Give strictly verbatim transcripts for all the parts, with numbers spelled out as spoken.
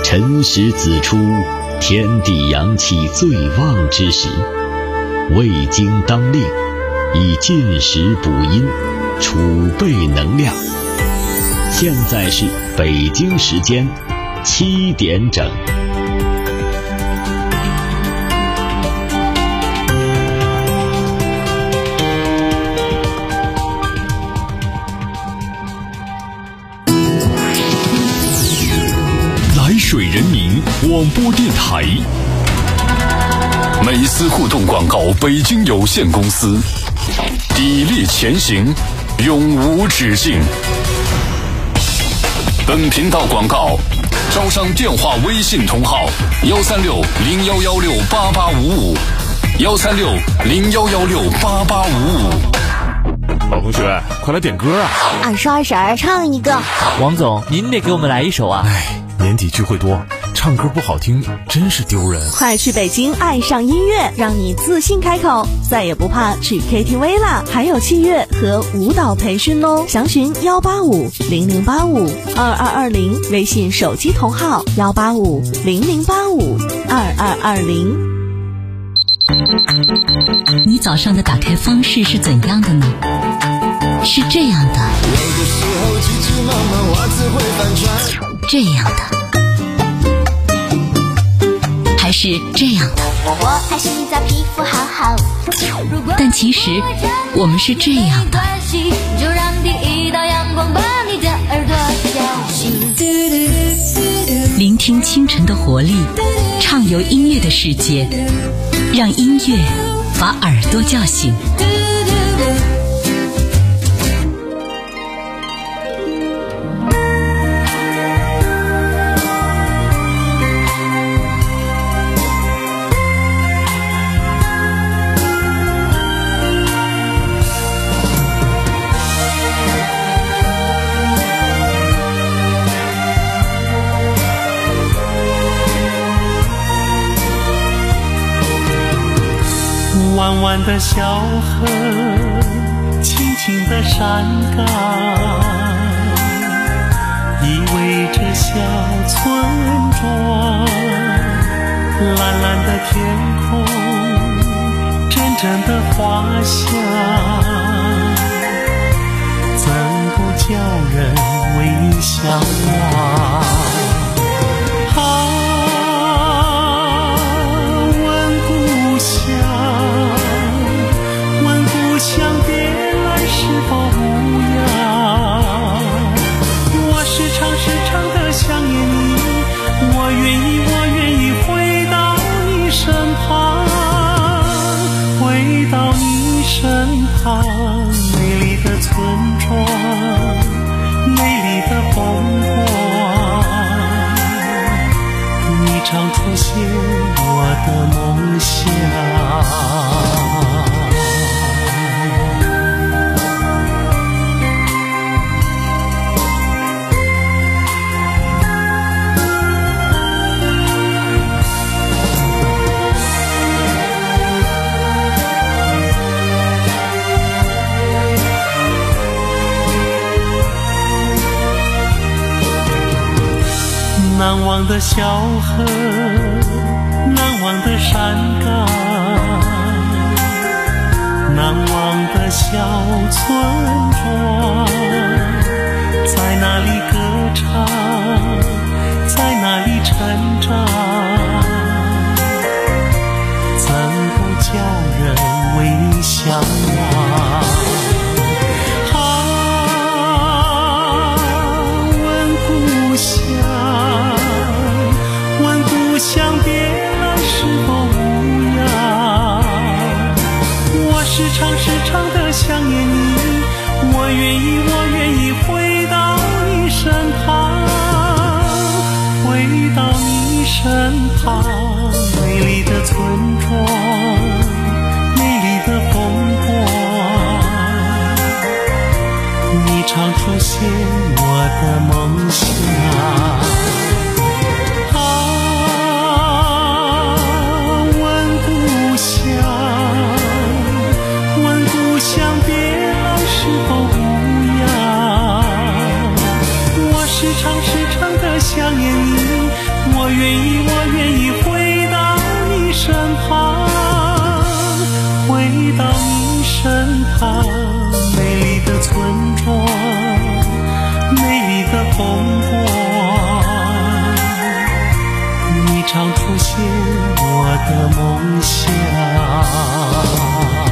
辰时子出，天地阳气最旺之时，胃经当令，以进食补阴，储备能量。现在是北京时间七点整。 来水人民广播电台，美思互动广告北京有限公司，砥砺前行，永无止境。本频道广告招商电话微信同号幺三六零幺幺六八八五五幺三六零幺幺六八八五五。 老同学，快来点歌啊！ 二十二婶唱一个。 王总，您得给我们来一首啊！ 哎，年底聚会多，唱歌不好听真是丢人。 快去北京爱上音乐，让你自信开口，再也不怕去 K T V 啦！还有器乐和舞蹈培训哦，详询幺八五零零八五二二二零，微信手机同号幺八五零零八五二二二零。 你早上的打开方式是怎样的呢？是这样的， 有的时候急急忙忙袜子会翻船， 这样的，还是这样的。 我爱洗澡，皮肤好好。 但其实我们是这样的。 就让第一道阳光把你的耳朵叫醒。 聆听清晨的活力，畅游音乐的世界，让音乐把耳朵叫醒。 弯弯的小河，轻轻的山岗，依偎着小村庄。蓝蓝的天空，阵阵的花香，怎不叫人微向往？想别来是否无恙？我时常时常的想念你，我愿意我愿意回到你身旁，回到你身旁。美丽的村庄，美丽的风光，你常出现我的梦想。难忘的小河，难忘的山岗，难忘的小村庄，在哪里歌唱，在哪里成长，怎不叫人微向往？想别来是否无恙？我时常时常的想念你，我愿意我愿意回到你身旁，回到你身旁。美丽的村庄，美丽的风光，你常出现我的梦想。想别来是否无恙？我时时常时常的想念你，我愿意我愿意回到你身旁，回到你身旁。美丽的村庄，美丽的风光，你常出现我的梦想。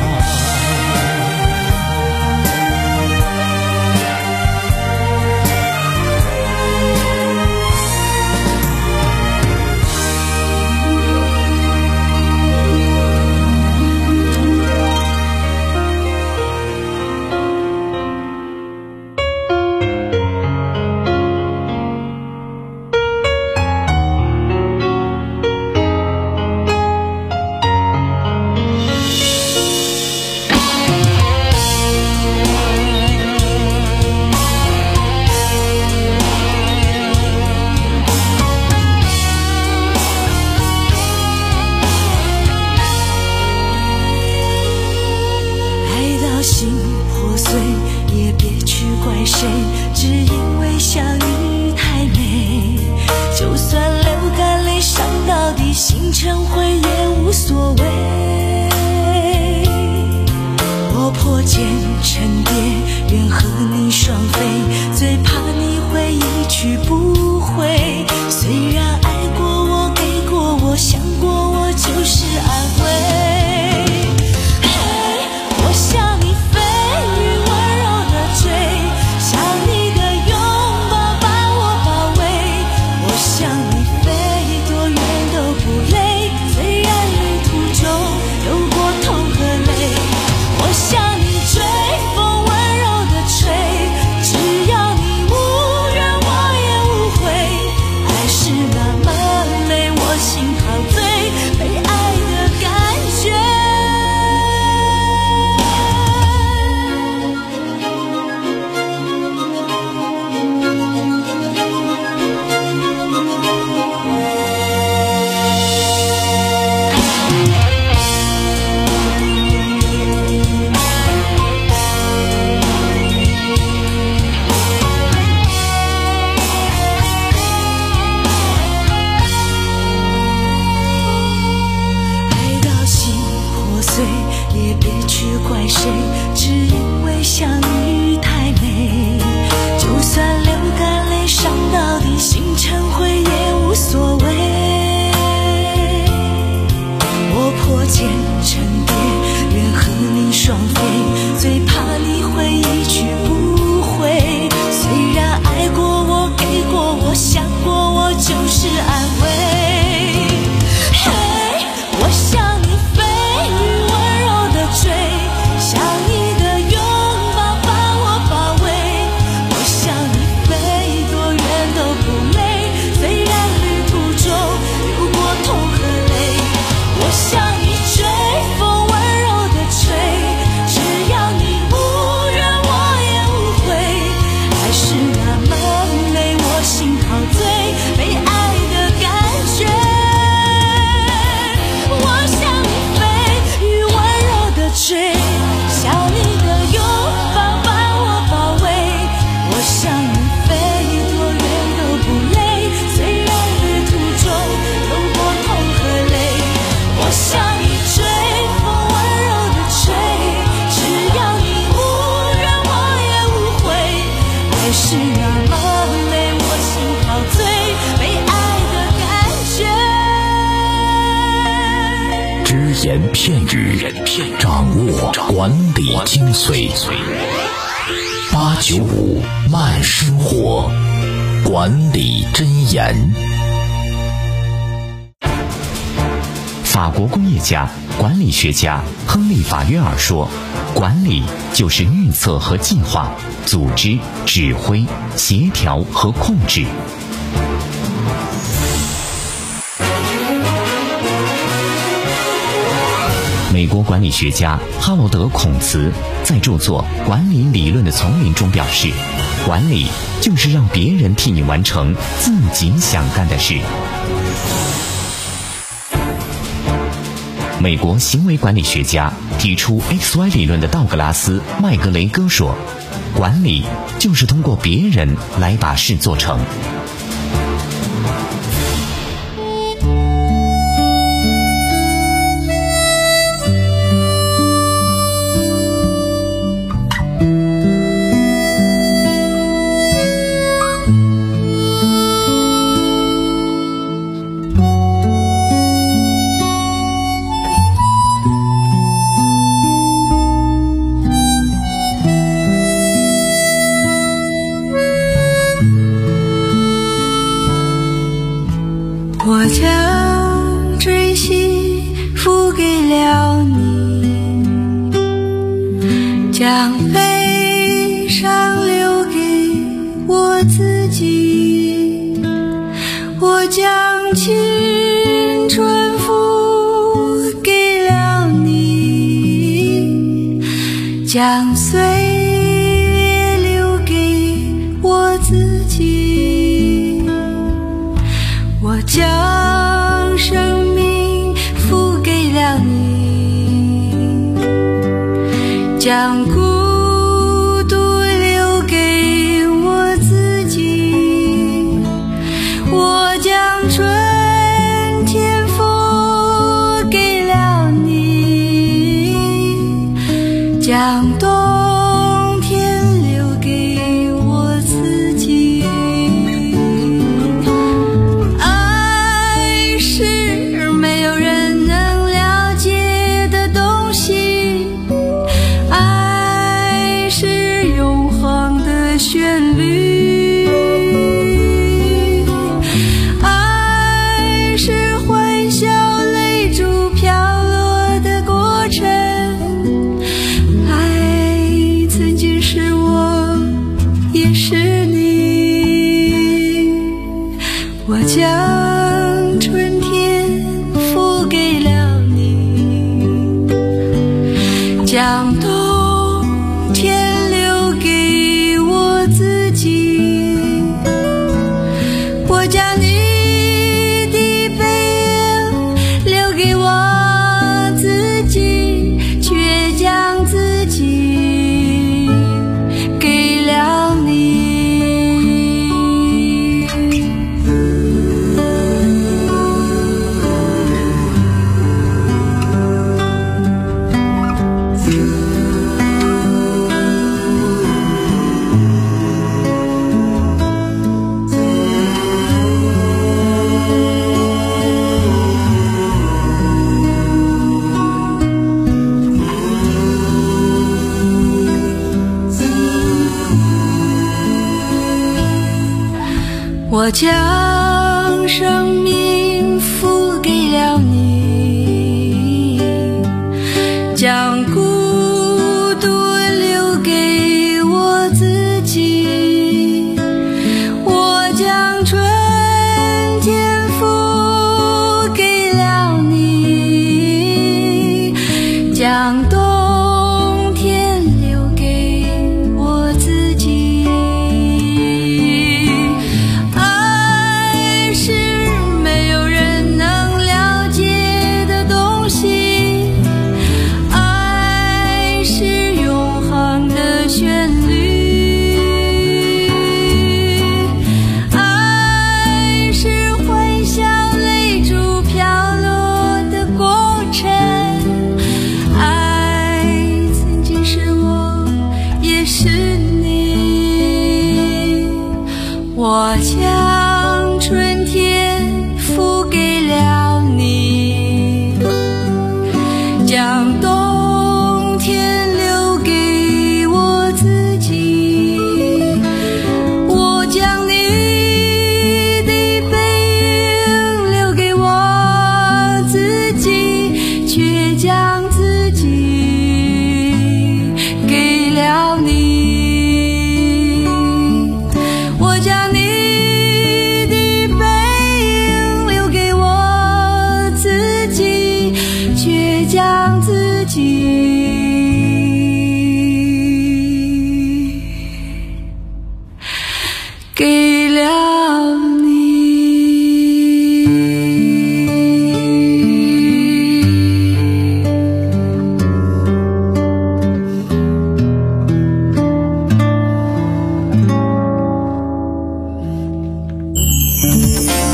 言片语，掌握管理精髓。八九五慢生活，管理箴言。法国工业家、管理学家亨利·法约尔说：“管理就是预测和计划，组织、指挥、协调和控制。”美国管理学家哈罗德·孔茨在著作《管理理论的丛林》中表示，管理就是让别人替你完成自己想干的事。美国行为管理学家提出 X Y 理论的道格拉斯·麦格雷戈说， 管理就是通过别人来把事做成。 我将真心付给了你，将悲伤留给我自己，我将青春付给了你，将岁月留给我自己，我将生命付给了你，将孤独留给我自己，我将春天付给了你，将冬天留给我自己。爱是没有人能了解的东西，爱是永恒的旋律，爱是欢笑泪珠飘落的过程，爱曾经是我也是你，我将春天付给了你，将冬天留给我自己，我将你的背影留给我自己，却将自己给了你。我将生命付给了你，将孤独留给我自己，我将春天付给了你，将冬天留给我自己。爱是没有人能了解的东西，爱是永恒的旋律，爱是欢笑泪珠飘落的过程，爱曾经是我也是你，我将春天付给了你，将冬天留给我自己，我将你的背影留给我自己，却将自己给了你，我将你的背影留给我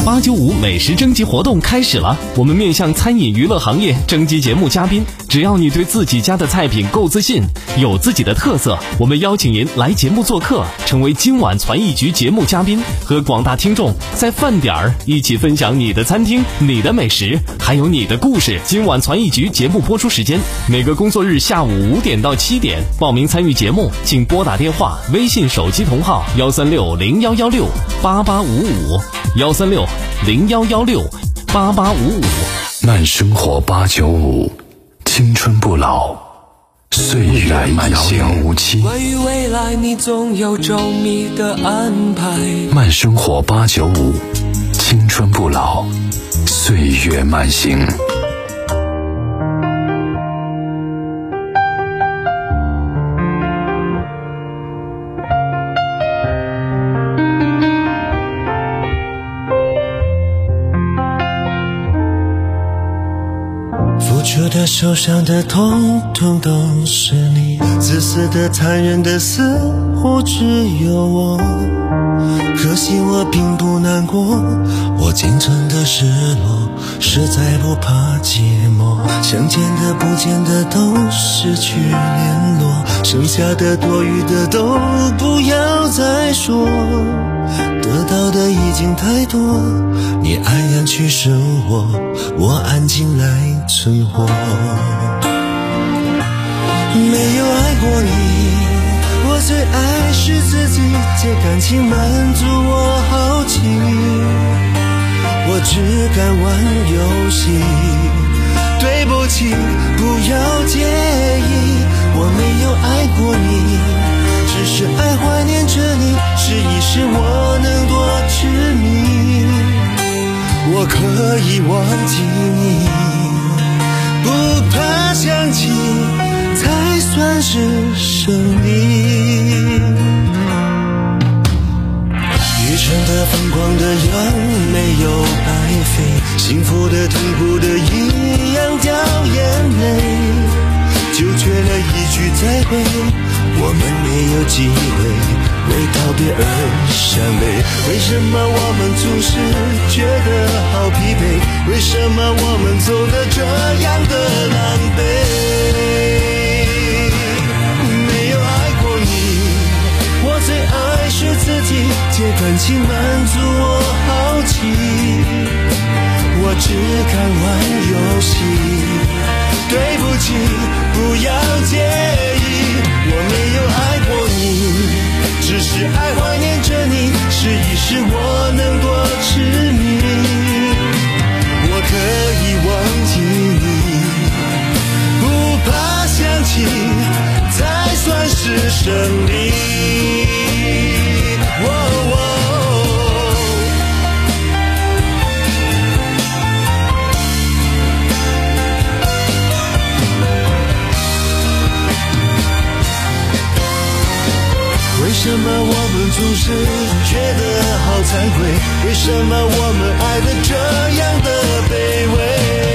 八九五美食征集活动开始了，我们面向餐饮娱乐行业征集节目嘉宾，只要你对自己家的菜品够自信，有自己的特色，我们邀请您来节目做客，成为今晚传艺局节目嘉宾，和广大听众在饭点儿一起分享你的餐厅、你的美食，还有你的故事。今晚传艺局节目播出时间每个工作日下午五点到七点，报名参与节目请拨打电话、微信手机同号幺三六零幺幺六八八五五幺三六零幺幺六八八五五。 慢生活八九五，青春不老，岁月遥遥无期。 关于未来，你总有周密的安排。 慢生活八九五，青春不老，岁月慢行。 触的受伤的痛痛都是你，自私的残忍的似乎只有我，可惜我并不难过，我仅存的失落实在不怕寂寞，想见的不见的都失去联络，剩下的多余的都不要再说，得到的已经太多，你安然去生活，我安静来存活。没有爱过你，我最爱是自己，借感情满足我好奇，我只敢玩游戏，对不起，不要介意，我没有爱过你，只是爱怀念着你，试一试我能多痴迷，我可以忘记你，不怕想起才算是胜利。愚蠢的疯狂的人没有白费，幸福的痛苦的一样掉眼泪，就缺了一句再会，我们没有机会为道别而伤悲。为什么我们总是觉得好疲惫？为什么我们走得这样的狼狈？没有爱过你，我最爱是自己，借感情满足我好奇，我只敢玩游戏，对不起，不要介意，我没有爱过你，只是爱怀念着你，试一试我能多痴迷，我可以忘记你，不怕想起才算是胜利。哦哦为什么我们总是觉得好惭愧？为什么我们爱得这样的卑微？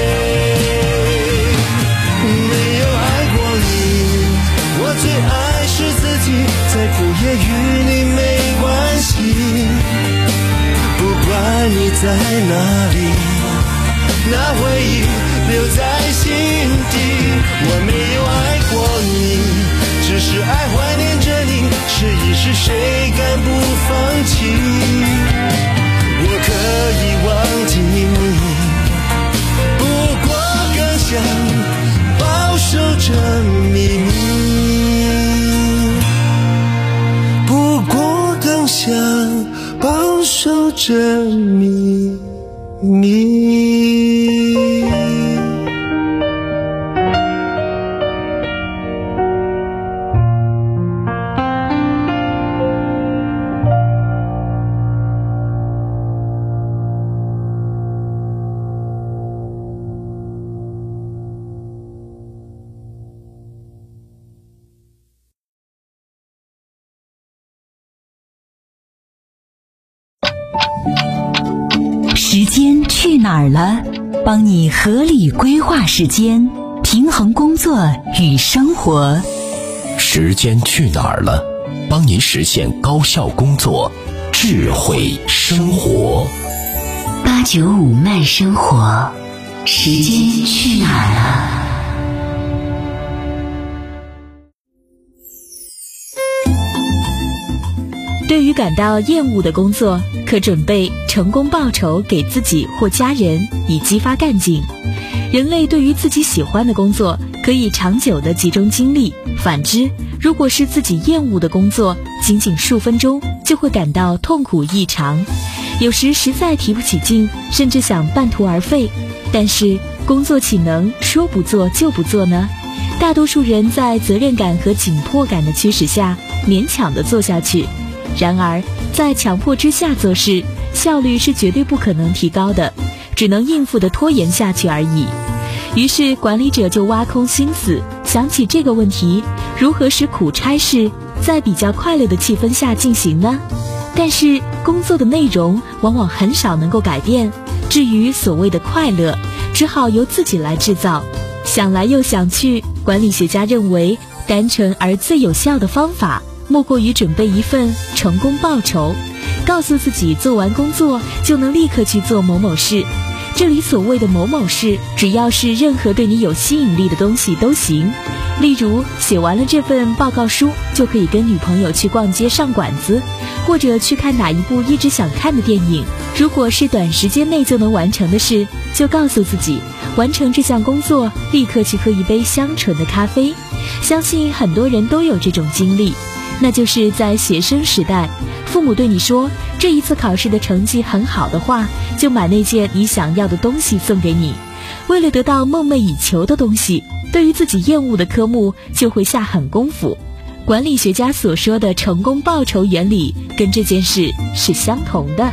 没有爱过你，我最爱是自己，再苦也与你没关系，不管你在哪里，那回忆留在心底。我没有爱过你，只是爱怀念着你，试一试谁敢不放弃，我可以忘记你，不过更想保守着秘密，不过更想保守着秘密。 时间去哪儿了？帮你合理规划时间，平衡工作与生活。 时间去哪儿了？帮您实现高效工作，智慧生活。 八九五慢生活，时间去哪儿了？ 对于感到厌恶的工作，可准备成功报酬给自己或家人，以激发干劲。人类对于自己喜欢的工作，可以长久地集中精力；反之，如果是自己厌恶的工作，仅仅数分钟就会感到痛苦异常。有时实在提不起劲，甚至想半途而废。但是工作岂能说不做就不做呢？大多数人在责任感和紧迫感的驱使下，勉强地做下去。然而在强迫之下做事，效率是绝对不可能提高的，只能应付地拖延下去而已。于是管理者就挖空心思想起这个问题，如何使苦差事在比较快乐的气氛下进行呢？但是工作的内容往往很少能够改变，至于所谓的快乐，只好由自己来制造。想来又想去，管理学家认为单纯而最有效的方法莫过于准备一份成功报酬，告诉自己做完工作就能立刻去做某某事。这里所谓的某某事，只要是任何对你有吸引力的东西都行。例如写完了这份报告书，就可以跟女朋友去逛街上馆子，或者去看哪一部一直想看的电影。如果是短时间内就能完成的事，就告诉自己完成这项工作立刻去喝一杯香醇的咖啡。相信很多人都有这种经历，那就是在学生时代，父母对你说这一次考试的成绩很好的话，就买那件你想要的东西送给你。为了得到梦寐以求的东西，对于自己厌恶的科目就会下狠功夫。管理学家所说的成功报酬原理跟这件事是相同的。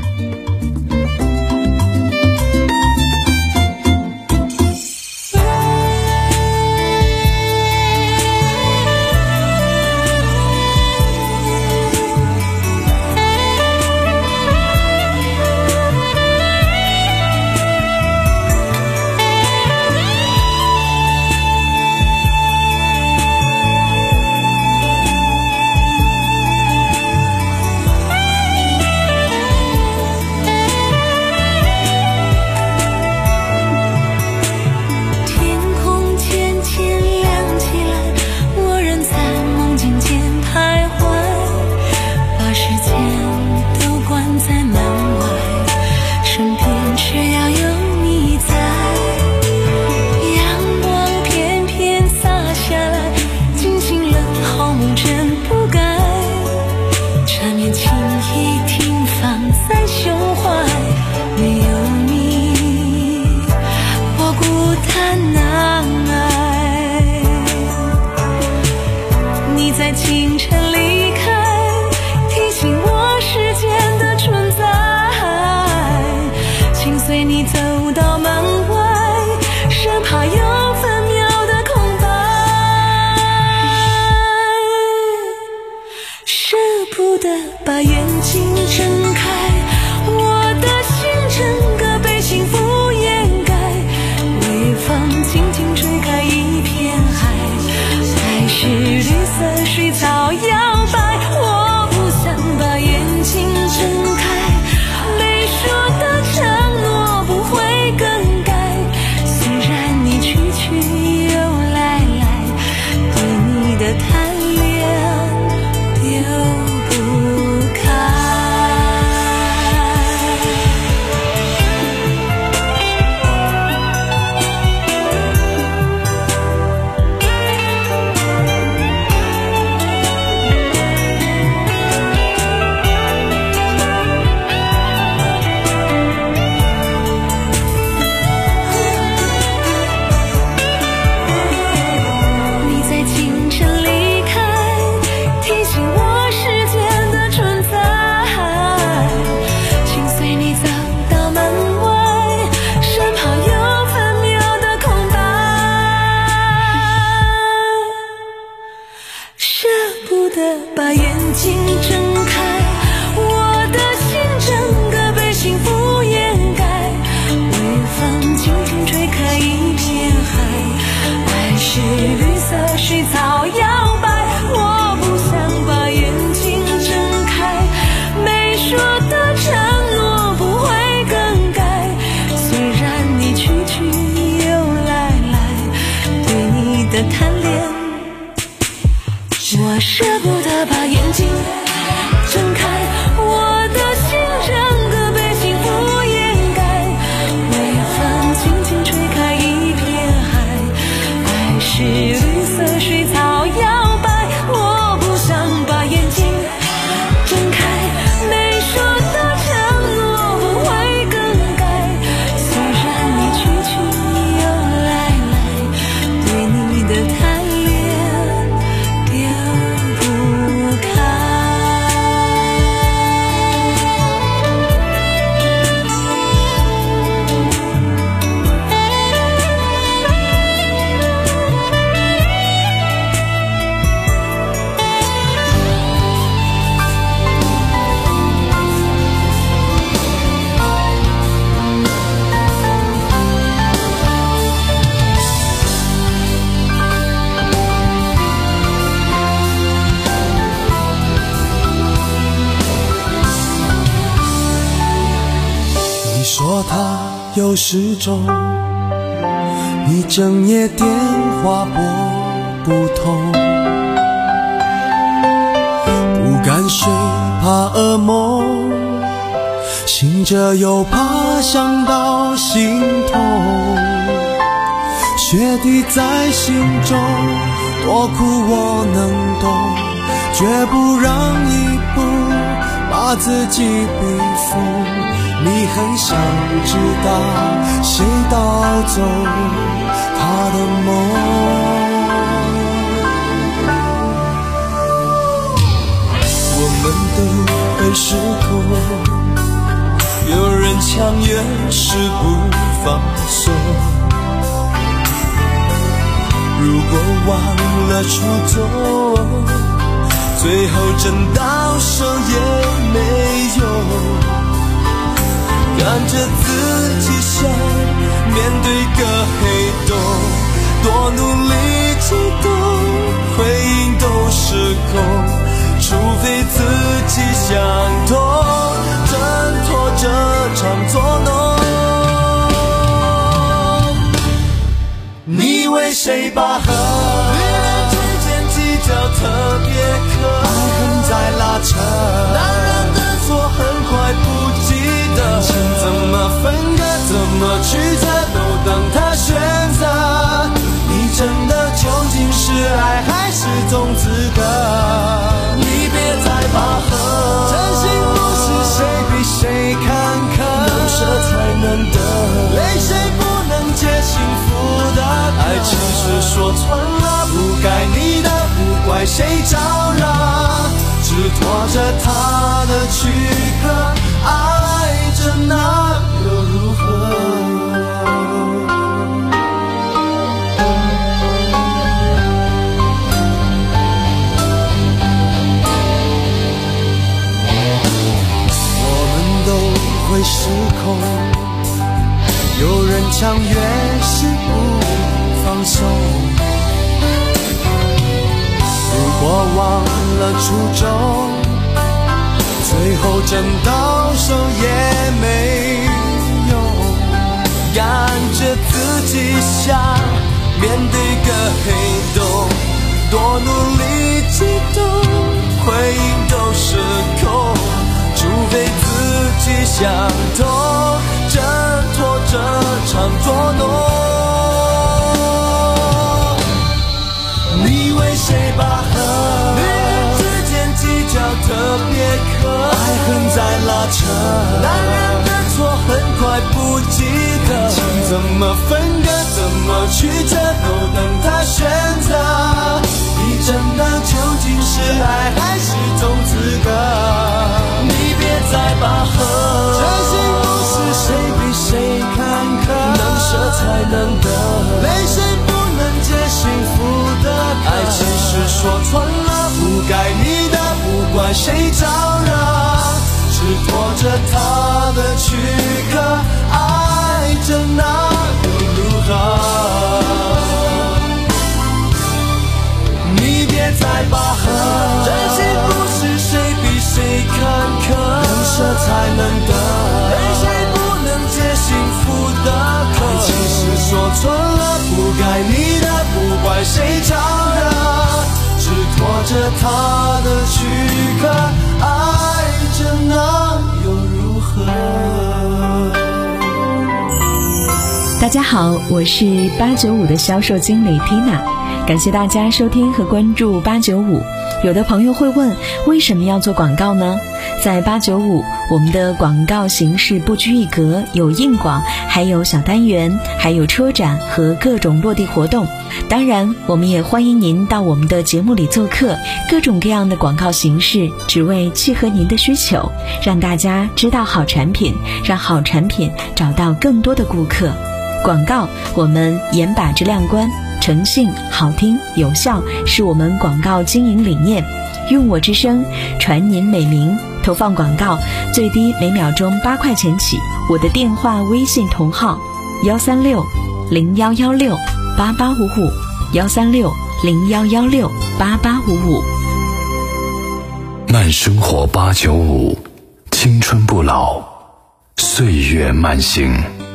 把眼睛睁开，我的心整个被幸福掩盖，微风轻轻吹开一片海，海是绿色水草摇摆，我不想把眼睛睁开，没说的承诺不会说他有失踪，你整夜电话拨不通，不敢睡怕噩梦，醒着又怕想到心痛，雪滴在心中，多苦我能懂，绝不让一步把自己逼疯。你很想知道谁盗走他的梦，我们都很失控，有人强越是不放松，如果忘了初衷，最后真到手也没用，看着自己像面对个黑洞，多努力激动，回应都失控，除非自己想通，挣脱这场捉弄。你为谁拔河？女人之间计较特别渴，爱恨在拉扯，男人的错很快不记得，情怎么分割，怎么曲折，都等他选择。你真的究竟是爱还是种资格？你别再拔河，真心不是谁比谁坎坷，能舍才能得，泪水不能解幸福的渴。爱情是说穿了不该你的，不怪谁招惹，只拖着他的躯壳，爱着那又如何？我们都会失控，有人强越是不放松，如果忘了初衷，最后真到手也没用，赶着自己想面对个黑洞，多努力激动，回应都失控，除非自己想通，挣脱这场捉弄。你为谁拔河？女人之间计较特别渴，爱恨在拉扯，男人的错很快不记得，情怎么分割，怎么曲折，都等他选择。你真的究竟是爱还是种资格？你别再拔河，真心不是谁比谁坎坷，能舍才能得，泪水不能解幸福的渴。爱情是说穿了不该你的，不怪谁招惹，只拖着他的躯壳，爱着那又如何？你别再拔河，真心不是谁比谁坎坷，能舍才能得，泪水不能解幸福的渴。爱情是说穿了不该你的，不怪谁招惹，只拖着他的躯壳，爱着那又如何？ 大家好，我是八九五的销售经理 Tina， 感谢大家收听和关注八九五。有的朋友会问，为什么要做广告呢？在八九五，我们的广告形式不拘一格，有硬广，还有小单元，还有车展和各种落地活动。当然，我们也欢迎您到我们的节目里做客，各种各样的广告形式，只为契合您的需求，让大家知道好产品，让好产品找到更多的顾客。广告，我们严把质量关，诚信、好听、有效是我们广告经营理念。用我之声传您美名，投放广告最低每秒钟八块钱起。我的电话微信同号幺三六零幺幺六八八五五幺三六零幺幺六八八五五。 慢生活八九五，青春不老， 岁月慢行。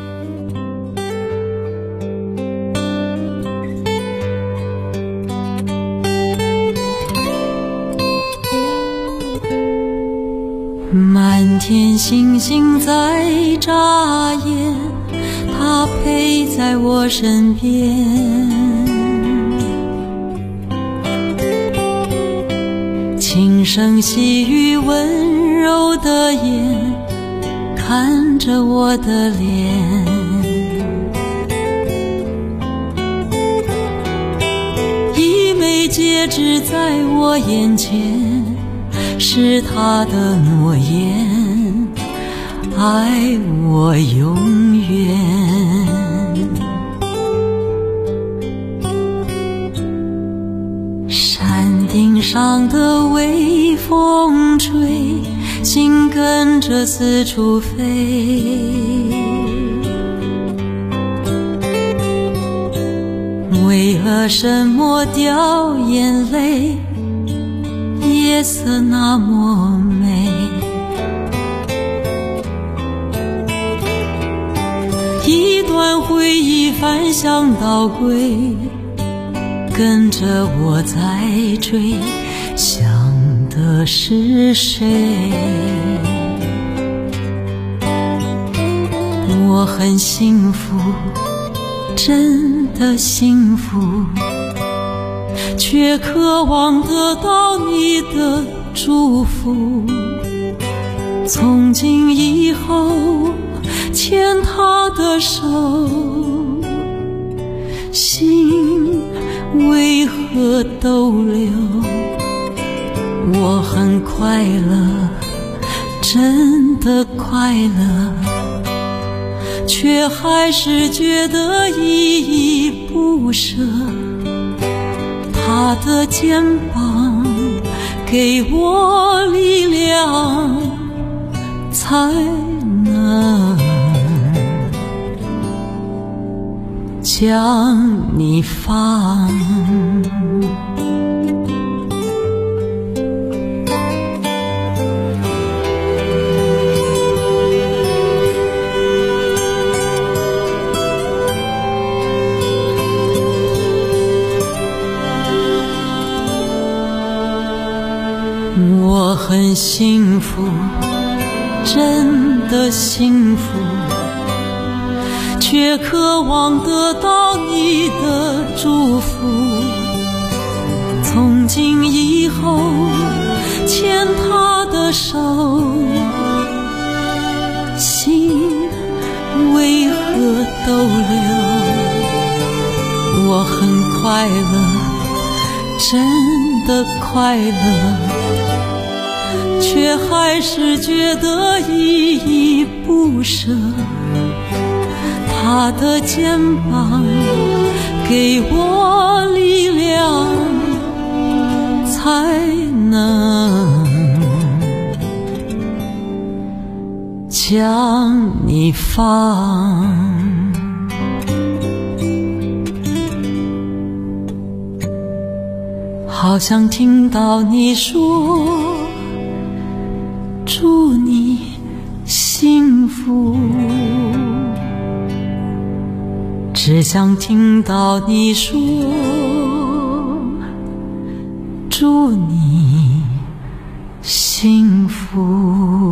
满天星星在眨眼，它陪在我身边。轻声细语温柔的眼，看着我的脸。一枚戒指在我眼前，是他的诺言，爱我永远。山顶上的微风吹，心跟着四处飞。为了什么掉眼泪？夜色那么美，一段回忆翻箱倒柜，跟着我在追，想的是谁？我很幸福，真的幸福，却渴望得到你的祝福。从今以后牵他的手，心为何逗留？我很快乐，真的快乐，却还是觉得依依不舍。他的肩膀给我力量，才能将你放。我很幸福，真的幸福，却渴望得到你的祝福。从今以后牵他的手，心为何逗留？我很快乐，真的快乐，却还是觉得依依不舍。他的肩膀给我力量，才能将你放。好像听到你说祝你幸福，只想听到你说祝你幸福。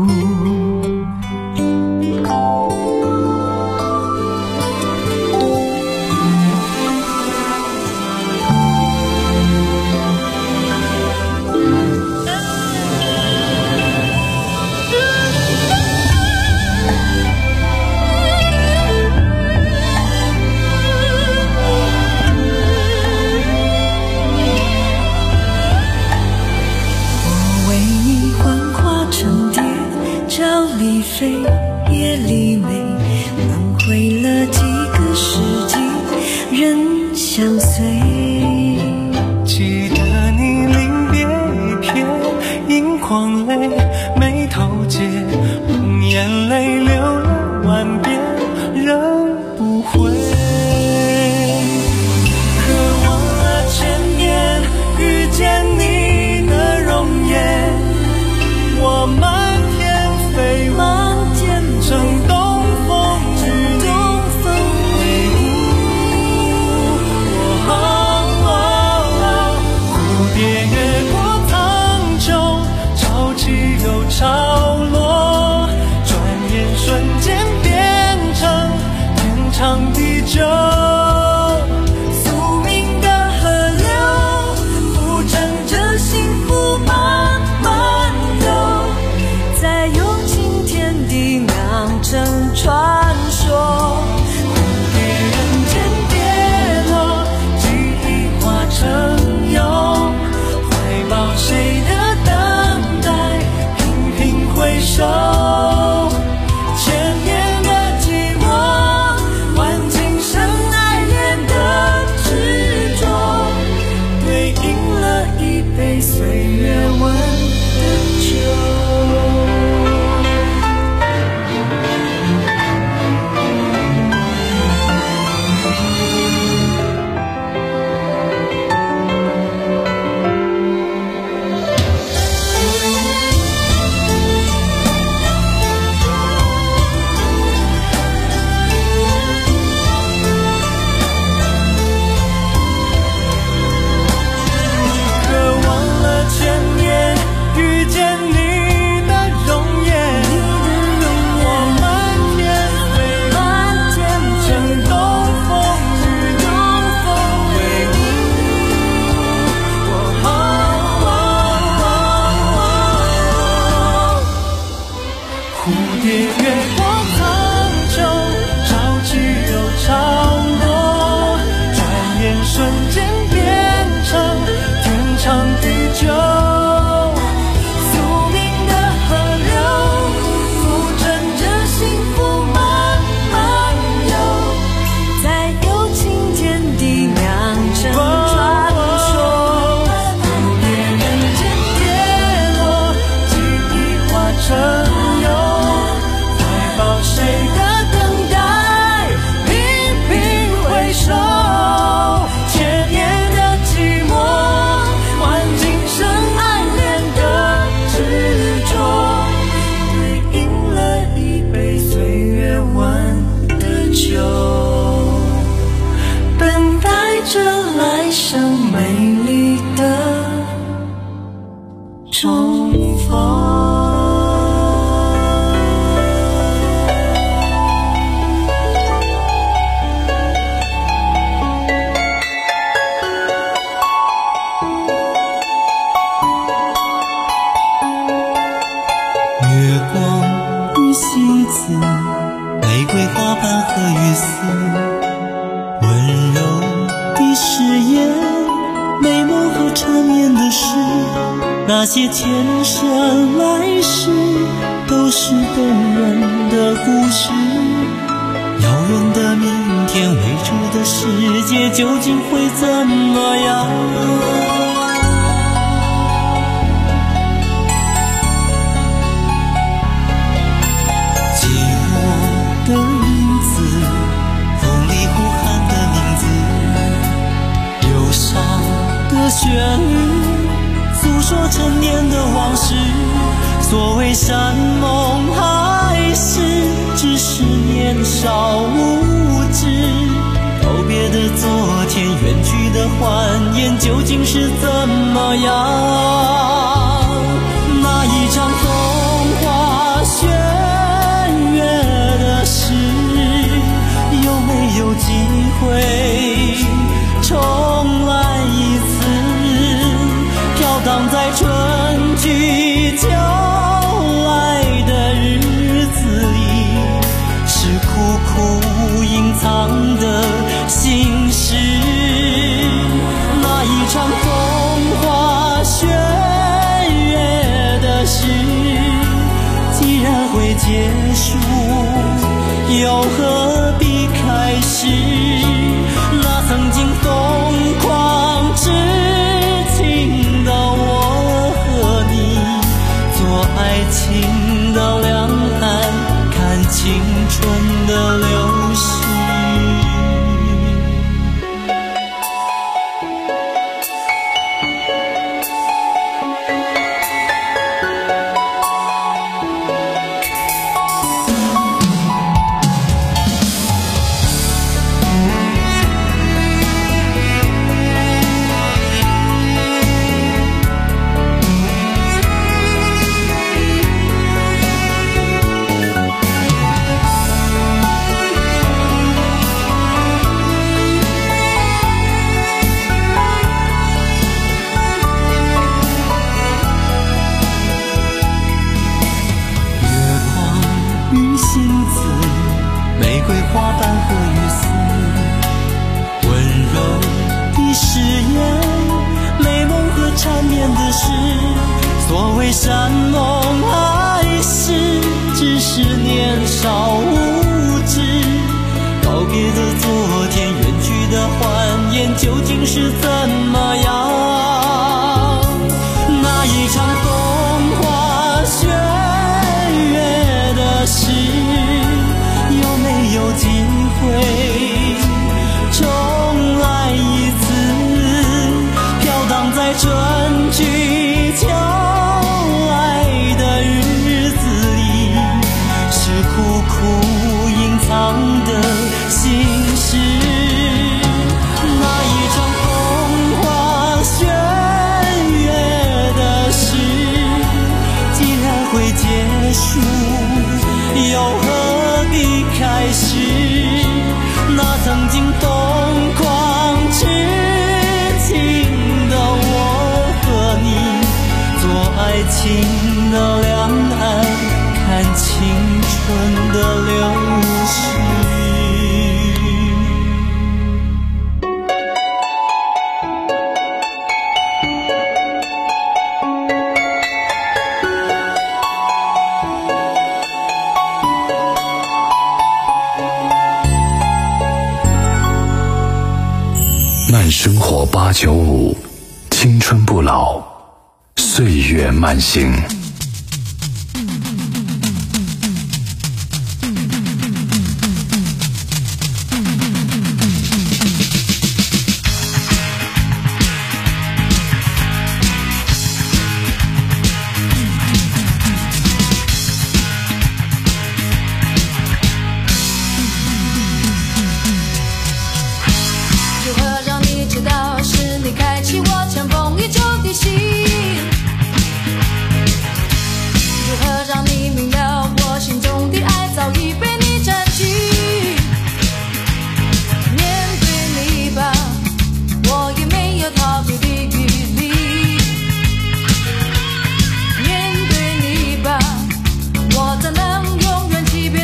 飞夜里美，轮回了几个世纪，人相随。 记得你临别一瞥，盈眶泪，眉头结，眼泪流了万遍，仍不回。渴望了千年，遇见你的容颜，我漫天飞舞，正影子，玫瑰花瓣和雨丝，温柔的誓言，美梦和缠绵的诗，那些前生来世都是动人的故事。遥远的明天，未知的世界究竟会怎么样？寂寞的影子，风里呼喊的名字，忧伤的旋律，诉说陈年的往事。所谓山盟海誓，只是年少无知。告别的昨天，远去的欢颜，究竟是怎么样？那一场风花雪月的事，有没有机会重来一次？飘荡在春去秋来的日子里，是苦苦隐藏的心事。那一场风花雪月的事，既然会结束，又何必开始？那曾经疯狂痴情的我和你，做爱情的两岸，看青春的流逝。玫瑰花瓣和雨丝，温柔的誓言，美梦和缠绵的事。所谓山盟海誓，只是年少无知。告别的昨天，远去的欢颜，究竟是怎么样？那一场风花雪月的事，有没有机会重来一次？飘荡在春去秋来的日子里，是苦苦隐藏的心事。那一场风花雪月的事，既然会结束，又何必开始？那曾经疯狂痴情的我和你，做爱情的两岸，看青春的流逝。 慢生活八九五，青春不老，岁月慢行。 我怎能永远欺骗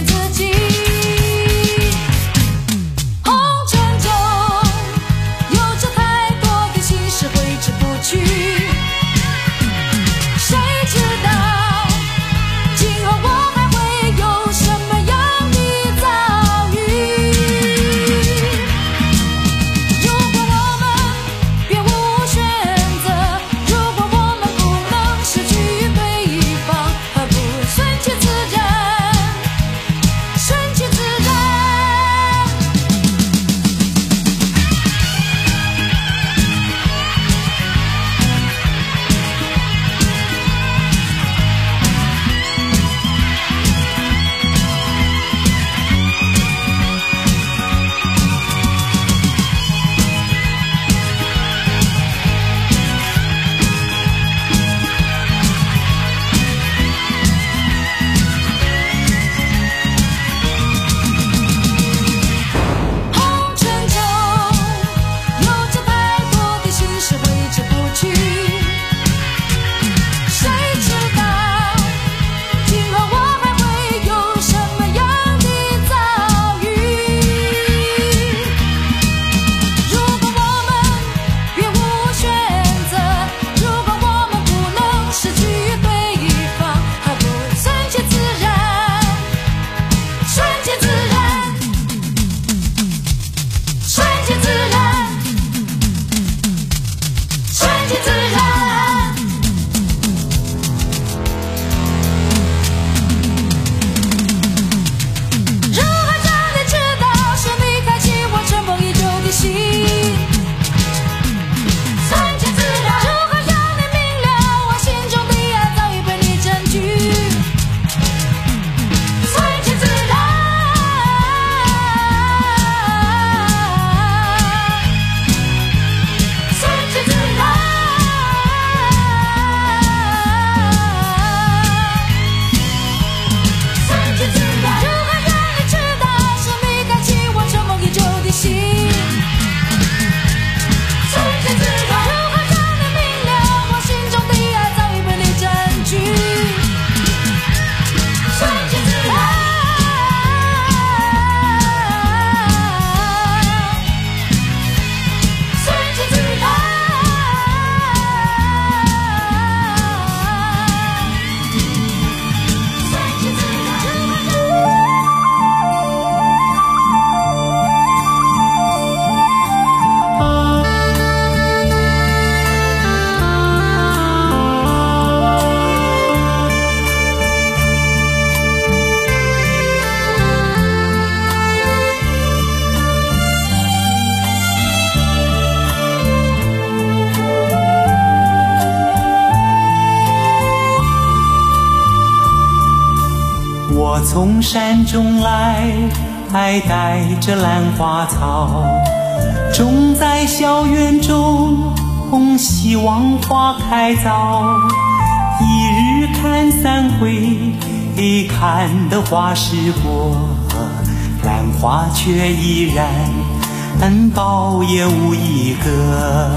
从山中来，还带着兰花草，种在小园中，希望花开早。一日看三回，看得花时过，兰花却依然苞也无一个。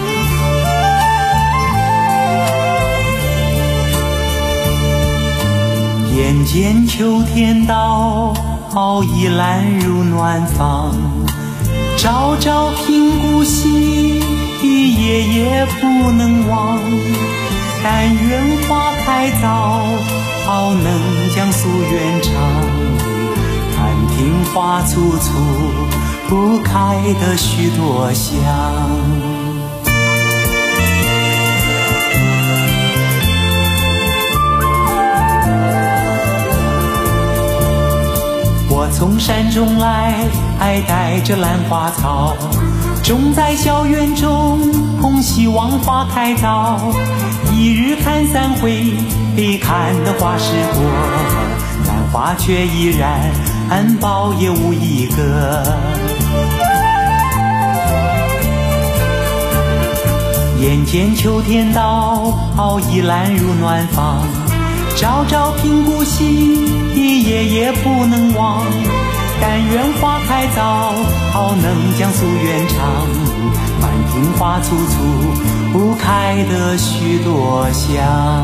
眼见秋天到，已懒入暖房，朝朝频顾惜，夜夜不能忘。但愿花开早，能将夙愿偿。看庭花簇簇，不开的许多香。我从山中来，还带着兰花草，种在小园中，希望花开早。一日看三回，看得花时过，兰花却依然苞也无一个。眼见秋天到，已懒入暖房，朝朝频顾惜，夜夜不能忘。但愿花开早，能将夙愿偿。满庭花簇簇，不开的许多香。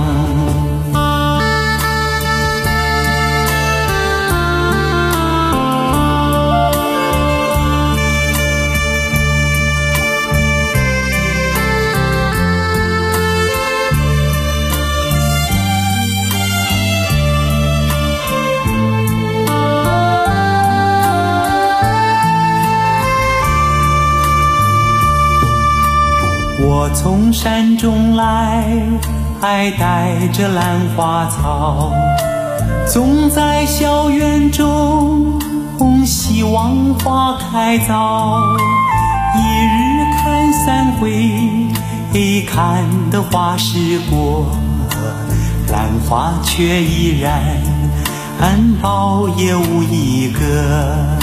我从山中来，还带着兰花草，种在小园中，希望花开早。一日看三回，看得花时过，兰花却依然苞也无一个。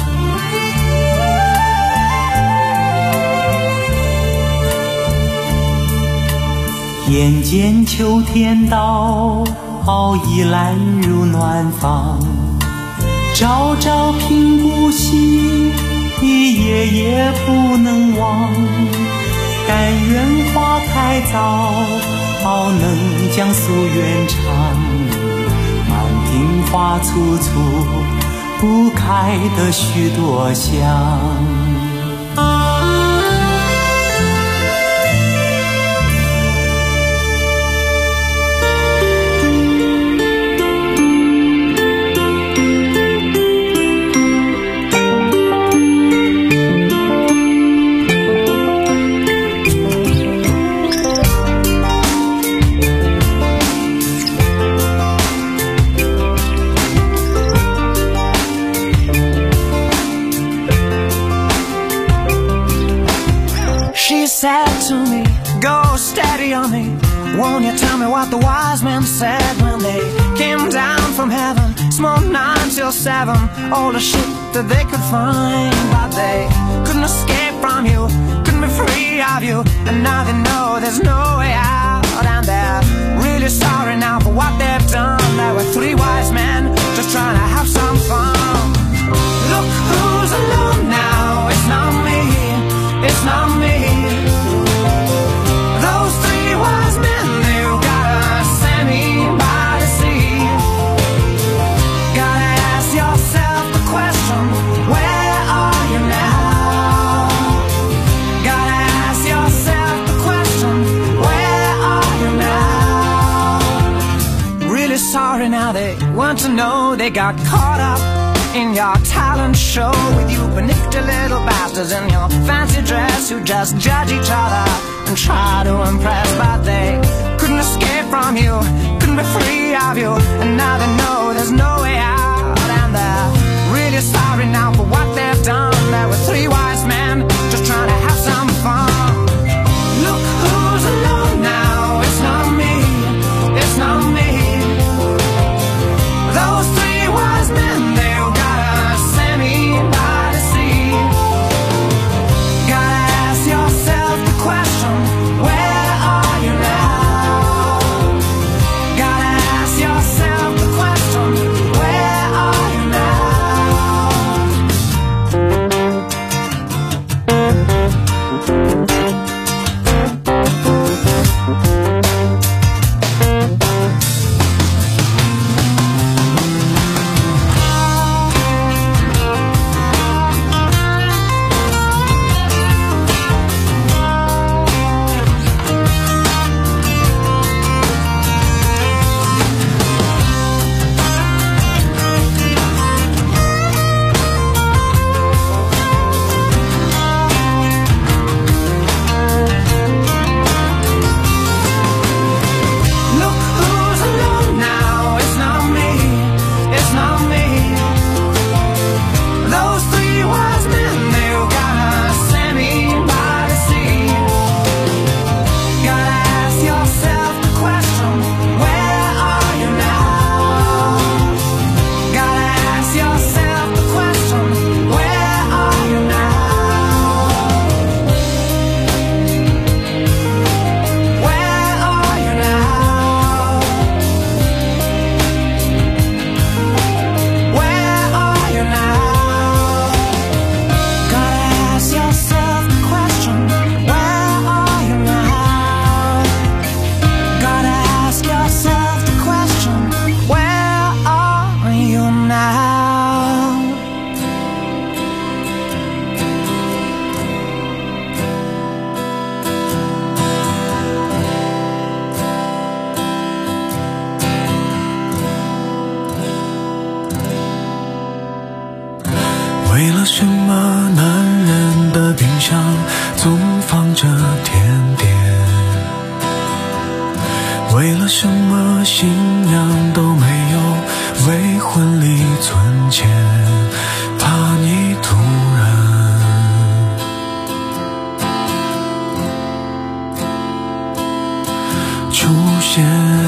眼见秋天到，已懒入暖房，朝朝频顾惜，夜夜不能忘。但愿花开早，能将夙愿偿。满庭花簇簇，不开的许多香。 Said to me, go steady on me. Won't you tell me what the wise men said when they came down from heaven? Smoked nine till seven, all the shit that they could find. But they couldn't escape from you, couldn't be free of you. And now they know there's no way out. And they're really sorry now for what they've done. There were three wise men just trying to have some fun. Look who's alone now, it's not me, it's not me. Sorry now they want to know they got caught up in your talent show with you panicked little bastards in your fancy dress who just judge each other and try to impress. But they couldn't escape from you, couldn't be free of you. And now they know there's no way out. And they're really sorry now for what they've done. There were three wise men just trying to have some fun. Look who's alone now, it's not me, it's not me. Those three wise men 为了什么男人的冰箱总放着甜点？为了什么新娘都没有为婚礼存钱？怕你突然出现。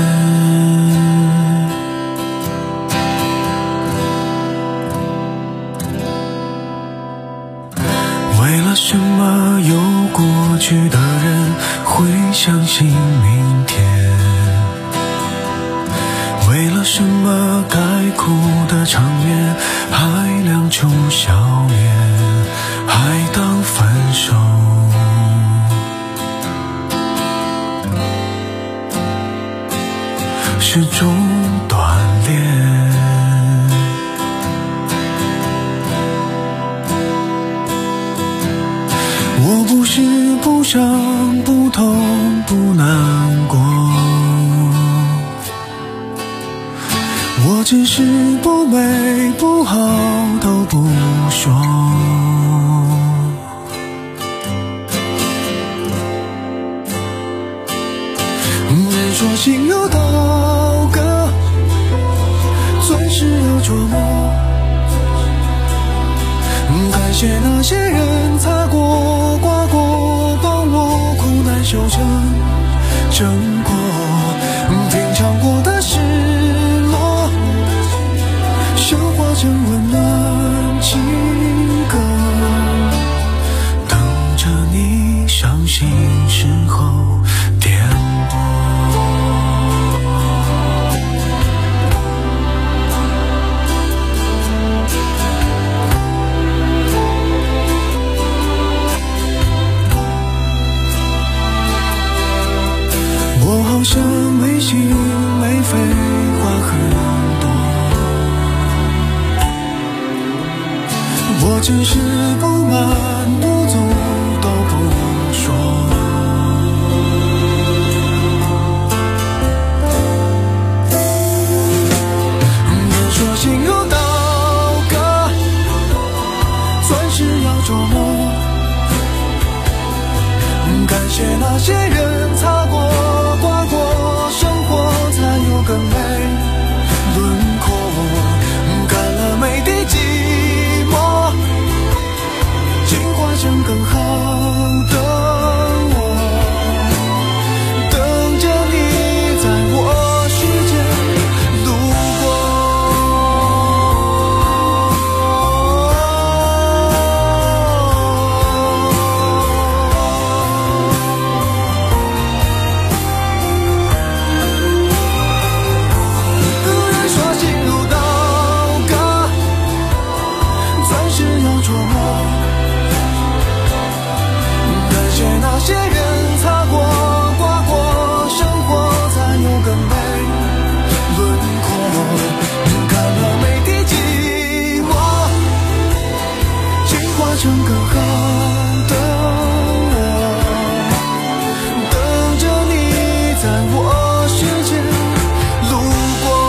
为了什么有过去的人会相信明天？为了什么该哭的场面还亮出笑脸，还当分手？是种锻炼。我不是不伤不痛不难过，我只是不美不好都不说。人说心有刀割，钻石要琢磨。感谢那些人擦过刮过，帮我苦难修成正果。品尝过的失落，消化成温暖情歌，等着你伤心时候点播。我好像没心没肺，话很多，我只是不满不足都不说。人说心有刀割，钻石要琢磨。感谢那些人擦过刮过，生活才有更美轮廓。干了每滴寂寞，进化成更好的我，等着你在我世界路那些人擦过刮过，生活才有更美轮廓。看了每滴寂寞，进化成更好的我，等着你在我世界路过。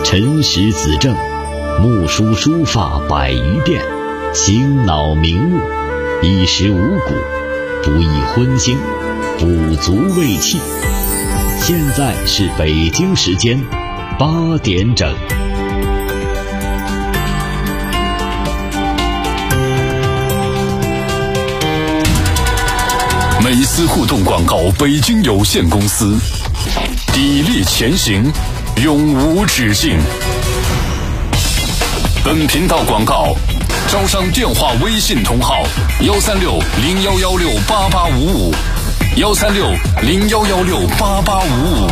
陈实子正，木书书法百余变，醒脑明目，衣食五谷，不易荤腥，补足胃气。现在是北京时间八点整。 美思互动广告北京有限公司，砥砺前行，永无止境。本频道广告招商电话微信同号幺三六零幺幺六八八五五幺三六零幺幺六八八五五。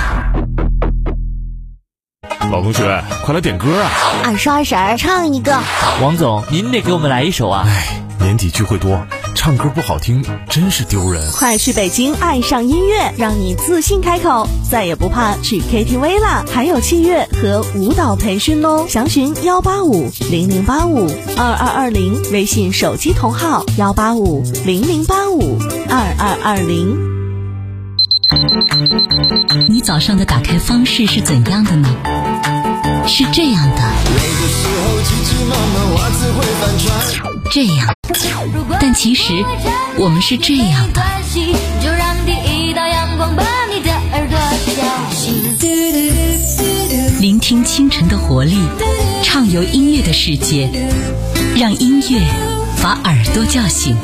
老同学，快来点歌啊！ 二叔二婶唱一个。 王总，您得给我们来一首啊！ 哎，年底聚会多，唱歌不好听真是丢人。 快去北京爱上音乐，让你自信开口，再也不怕去 K T V 啦！还有器乐和舞蹈培训哦，详询幺八五零零八五二二二零，微信手机同号幺八五零零八五二二二零。 你早上的打开方式是怎样的呢？是这样的，这样，但其实我们是这样的。 就让第一道阳光把你的耳朵叫醒， 聆听清晨的活力，畅游音乐的世界，让音乐把耳朵叫醒。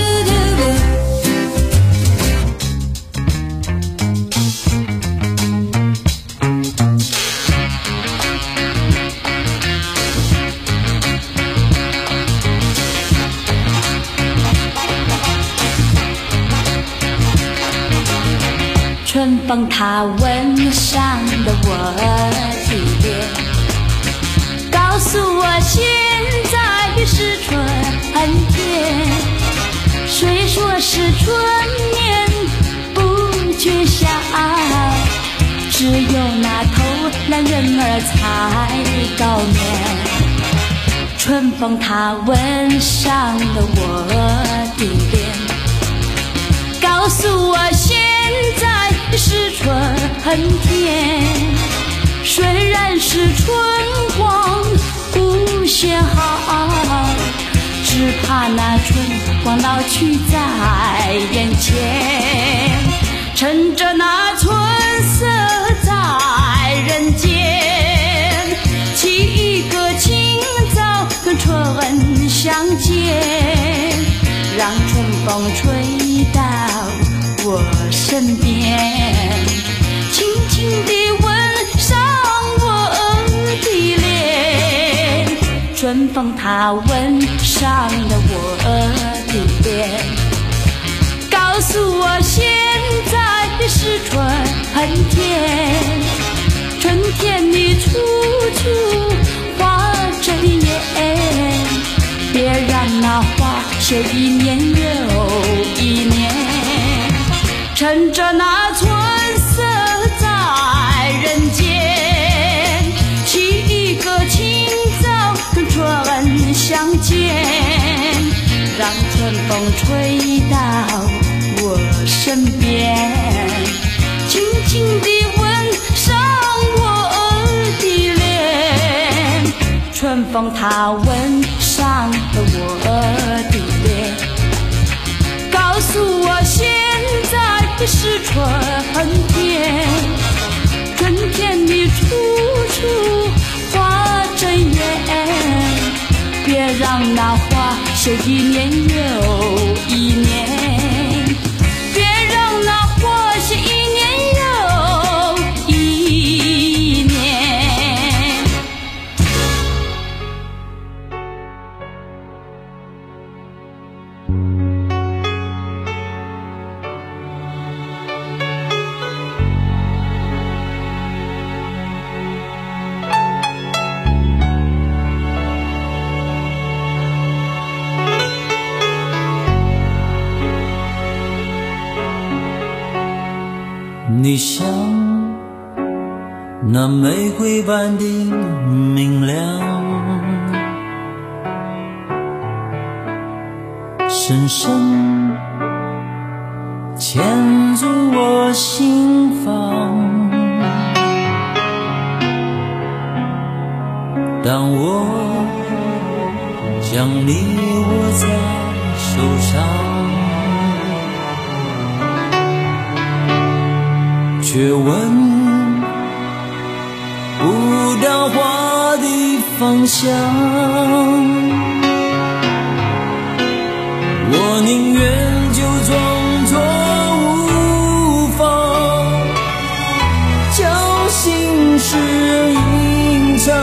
春风它吻上了我的脸，告诉我现在是春天。谁说是春眠不觉晓，只有那偷懒人儿才高眠。春风它吻上了我的脸，告诉我现在是春天。虽然是春光无限好，只怕那春光老去在眼前。趁着那春色在人间，起一个清早跟春相见，让春风吹到我身边，轻轻地吻上我的脸。春风它吻上了我的脸，告诉我现在是春天。春天你处处花争艳，别让那花谢一年又一年。趁着那春色在人间，起一个清早跟春相见，让春风吹到我身边，轻轻地吻上我的脸。春风它吻上了我的脸，告诉我现在是春天。春天你处处花争艳，别让那花谢一年又一年，别让那花谢一年又一年。 你像那玫瑰般的明亮，深深牵住我心房。 当我将你握在手上，却闻不到花的芳香，我宁愿就装作无妨，将心事隐藏，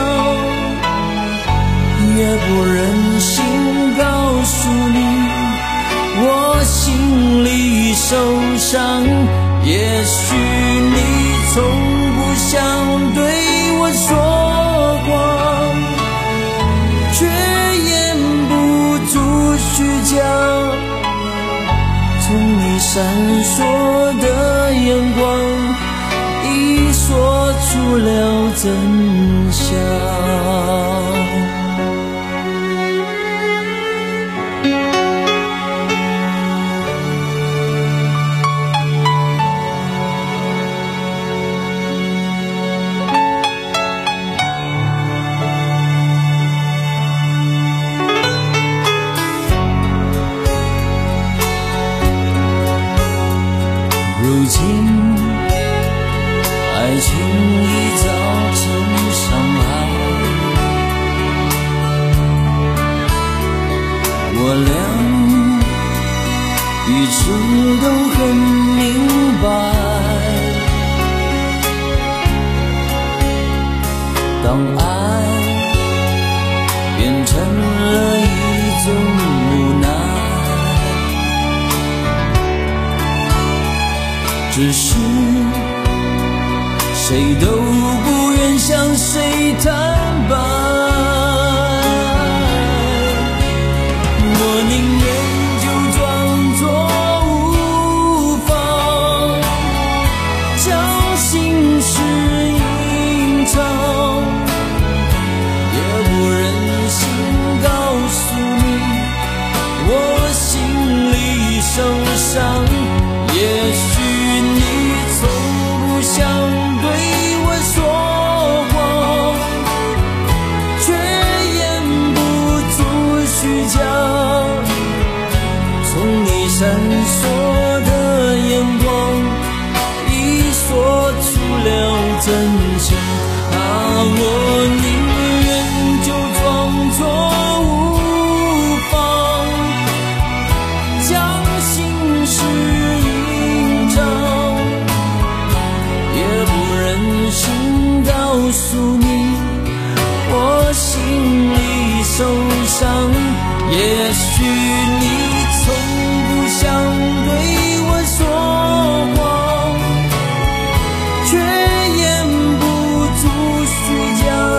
也不忍心告诉你我心里受伤。也许你从不想对我说谎，却掩不住虚假，从你闪烁的眼光已说出了真相。如今爱情已造成伤害，我俩彼此都很明白，当爱变成了一种无奈，只是谁都不愿向谁坦白，我宁愿就装作无妨，将心事隐藏，也不忍心告诉你我心里受伤。也许你从不想对我说谎，却掩不住虚假，从你闪烁的眼光已说出了真相。啊，我宁愿就装作无妨，将心事心告诉你我心里受伤。也许你从不想对我说谎，却掩不住虚假，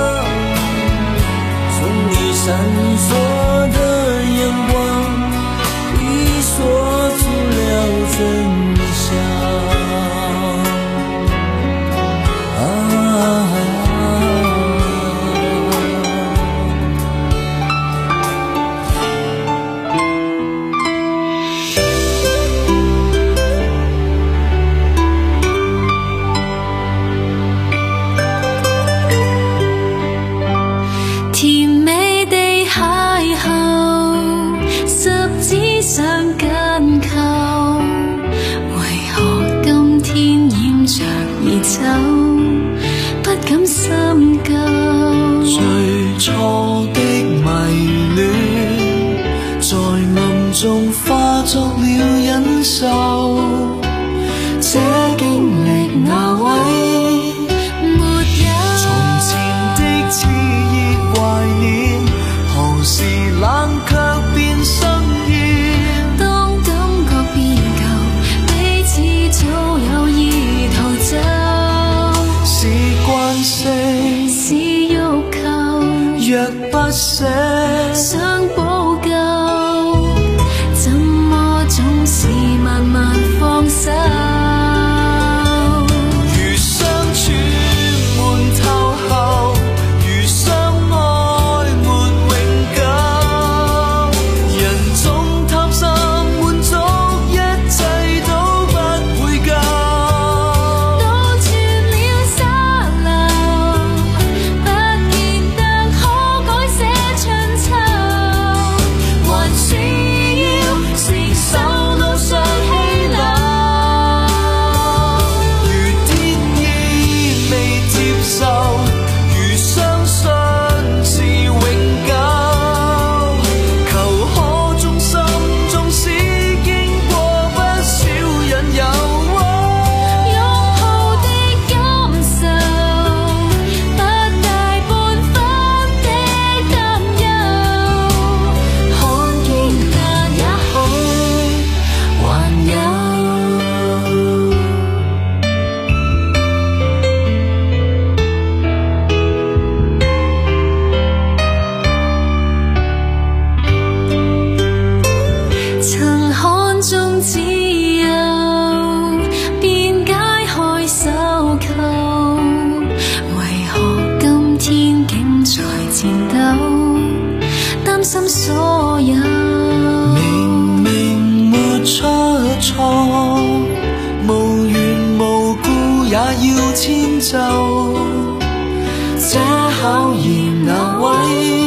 也要迁就，這考驗那位。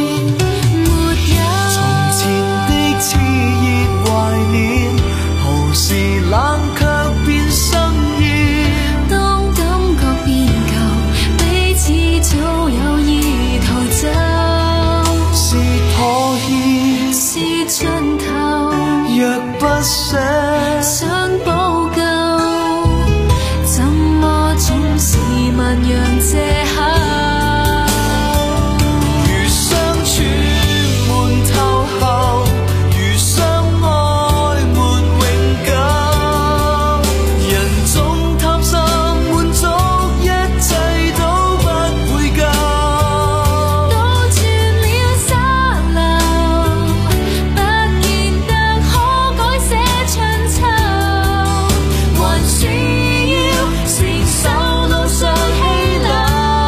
從前的熾熱懷念，何時冷卻變生厭？ 當感覺變舊，彼此早有意逃走。 是妥協， 是盡頭。 若不捨， 想補救，怎麼總是萬樣藉口？ 如相處悶透後，如相愛沒永久，人總貪心滿足，一切都不會夠。 倒轉了沙漏，不見得可改寫春秋，還是要承受路上氣流。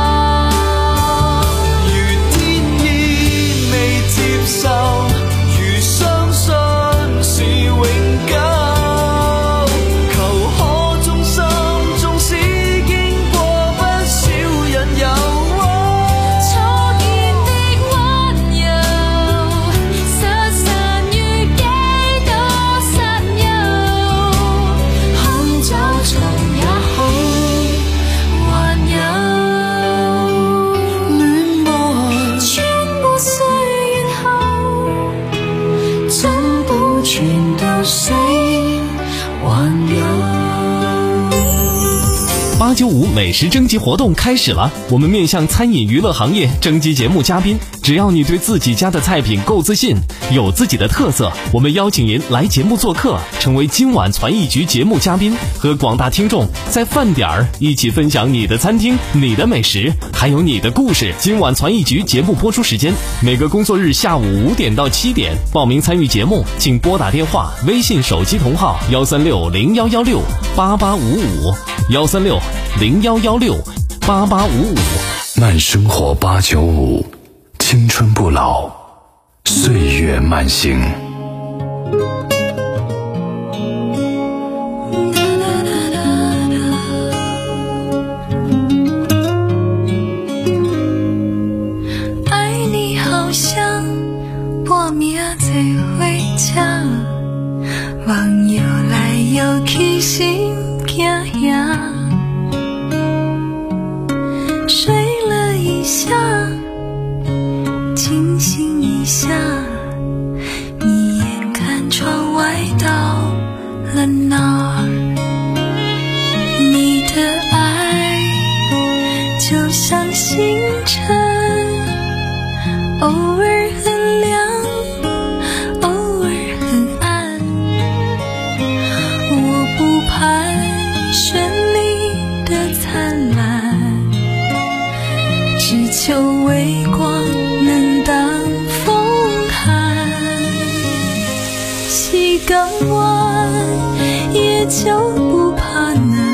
如天意未接受，如相信是永久，求可忠心，縱使經過不少引誘。 初見的溫柔，失散於幾多室友，看走蟲也好，還有戀愛穿過歲月後，怎保存到死，還有。 八九五美食征集活动开始了，我们面向餐饮娱乐行业征集节目嘉宾，只要你对自己家的菜品够自信，有自己的特色，我们邀请您来节目做客，成为今晚传艺局节目嘉宾，和广大听众在饭点儿一起分享你的餐厅、你的美食，还有你的故事。今晚传艺局节目播出时间，每个工作日下午五点到七点。报名参与节目，请拨打电话、微信手机同号幺三六零幺幺六八八五五幺三六零幺幺六八八五五。 慢生活八九五，青春不老，岁月慢行。 爱你好像我明仔回家，望游来游去心惊呀，睡了一下，清醒一下，你眼看窗外到了哪儿？你的爱就像星辰，偶尔很亮，偶尔很暗。我不盼绚丽的灿烂，只求微光能当风寒。洗港湾也就不怕难，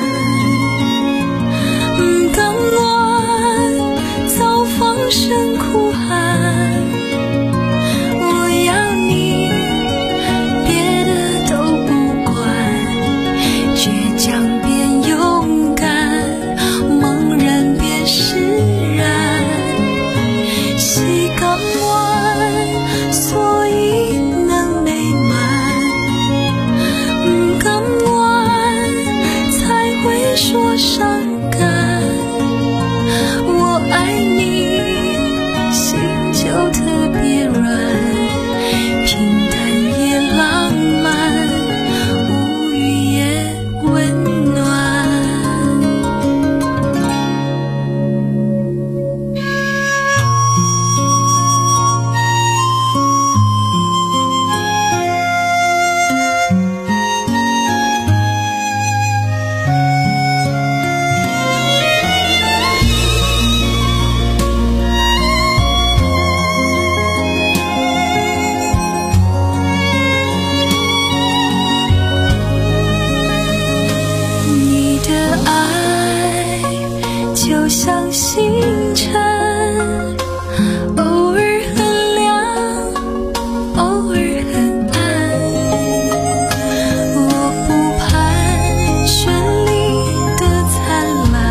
不敢玩早放声哭喊。我要你别的都不管，倔强变勇敢，茫然变释然。西港湾所以能美满，不敢玩才会说伤感。我爱你，心就特别软，平淡也浪漫，无语也温暖。你的爱就像星辰，偶尔很亮，偶尔很暗。我不盼绚丽的灿烂，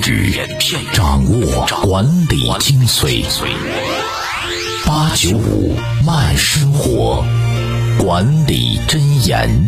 语，掌握管理精髓。八九五慢生活，管理箴言。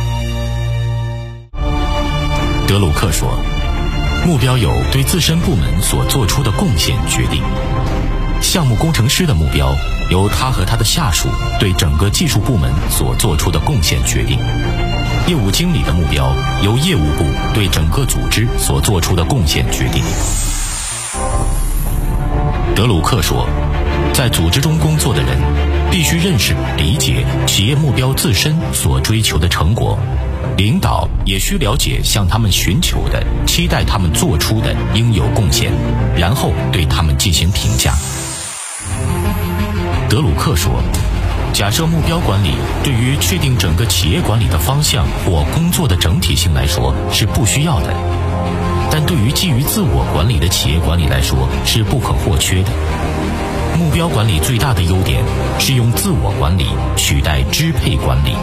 德鲁克说，目标由对自身部门所做出的贡献决定。项目工程师的目标由他和他的下属对整个技术部门所做出的贡献决定。业务经理的目标由业务部对整个组织所做出的贡献决定。德鲁克说，在组织中工作的人必须认识、理解企业目标自身所追求的成果，领导也需了解向他们寻求的、期待他们做出的应有贡献，然后对他们进行评价。德鲁克说，假设目标管理对于确定整个企业管理的方向或工作的整体性来说是不需要的，但对于基于自我管理的企业管理来说是不可或缺的。目标管理最大的优点是用自我管理取代支配管理。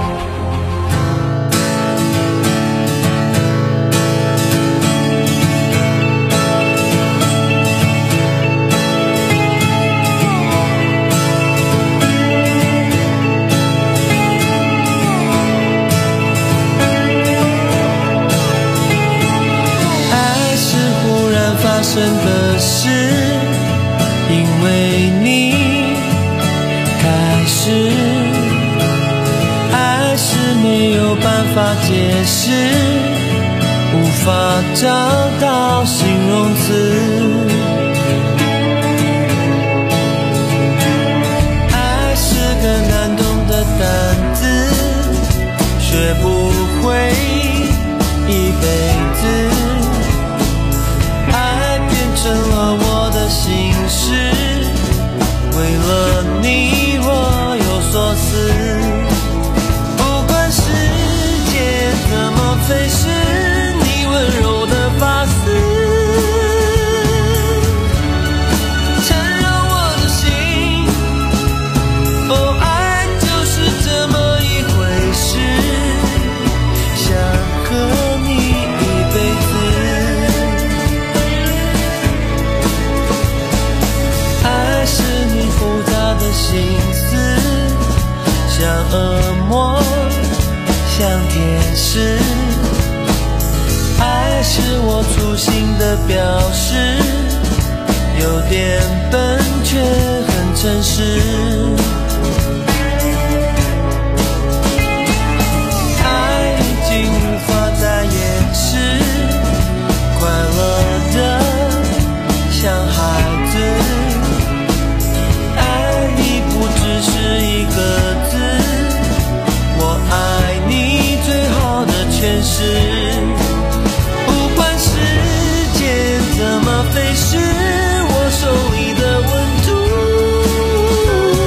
发生的事，因为你开始，爱是没有办法解释，无法找到形容词。爱是个难懂的单字，学不会一辈子。成了我的心事，为了你若有所思。不管时间怎么飞逝，你温柔的发丝缠绕我的心。哦，爱就是这么一回事，想和你一辈子。心思像恶魔，像天使，爱是我粗心的表示，有点笨却很诚实。爱已经无法再掩饰，快乐的像孩子。是一个字，我爱你最好的诠释。不管时间怎么飞逝，我手里的温度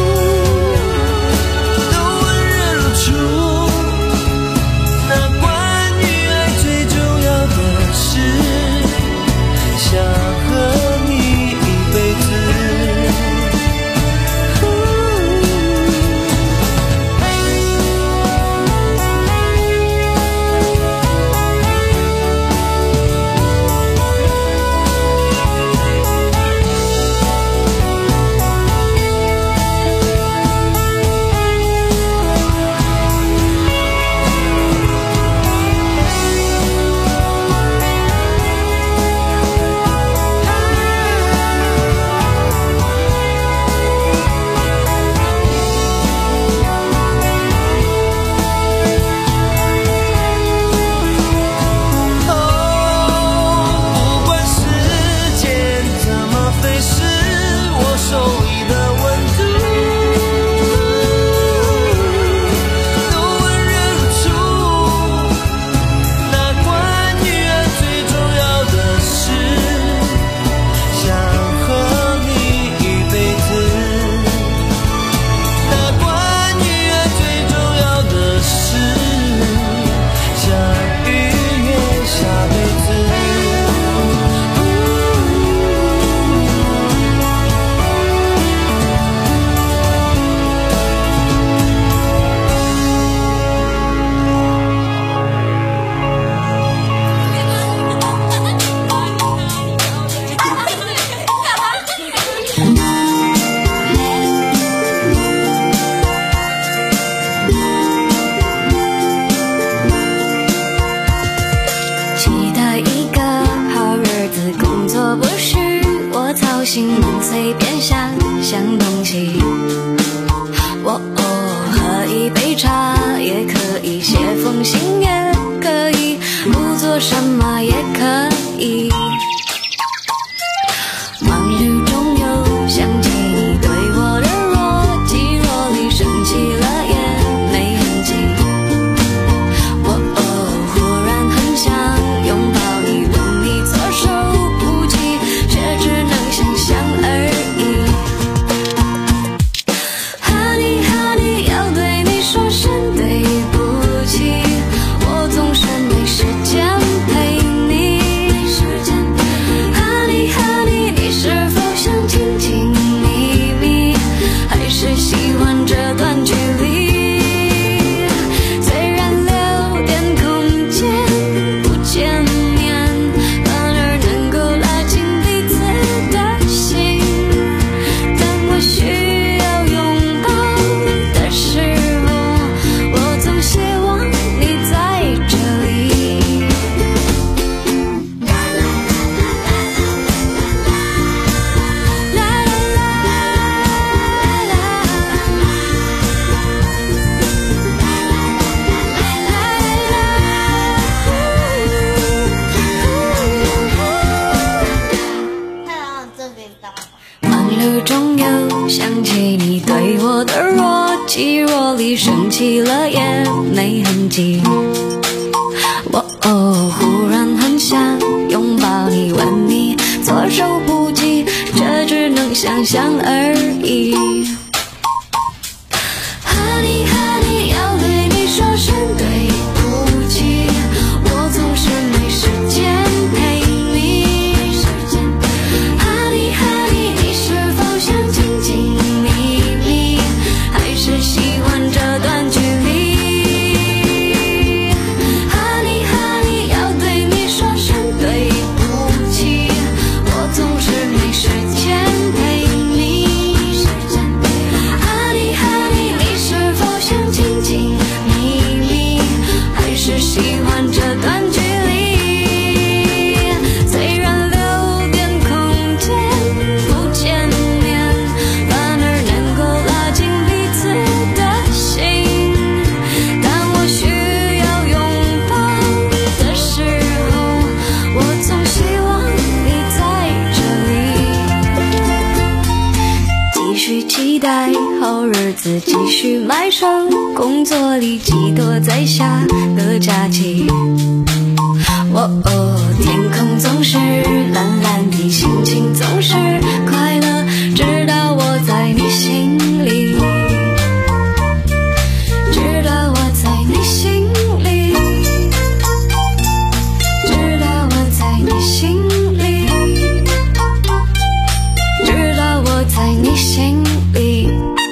星梦随便想象东西。我哦，喝一杯茶也可以，写封信也可以，不做什么也可以。忙碌中又想起你对我的若即若离，生气了也没痕迹。我哦，忽然很想拥抱你，问你措手不及，却只能想象而已。Honey Honey， 要对你说声对不起，我总是没时间陪你。Honey Honey， 你是否想亲亲密密，还是喜欢这段距离？虽然留点空间不见面，反而能够拉近彼此的心。当我需要拥抱的时候，我总希望你在这里。忙碌中又想起你对我的若即若离，生气了也没痕迹。我哦，忽然很想拥抱你，问你措手不及，这只能想象而已。Honey Honey， 要对你说声对不起，我总是没时间陪你。Honey Honey， 你是否想亲亲密密，还是喜欢这段距离？ Honey Honey， 要对你说声对不起，我总是没时间陪你。Honey Honey， 你是否想亲亲密密，还是喜欢这段距离？虽然留点空间不见面，反而能够拉近彼此的心。当我需要拥抱的时候，我总希望你在这里。继续期待好日子，继续埋首工作里，寄托在下个假期。我哦，天空总是蓝蓝的，心情总是快乐，直到我在你心里，直到我在你心里，直到我在你心里，直到我在你心里。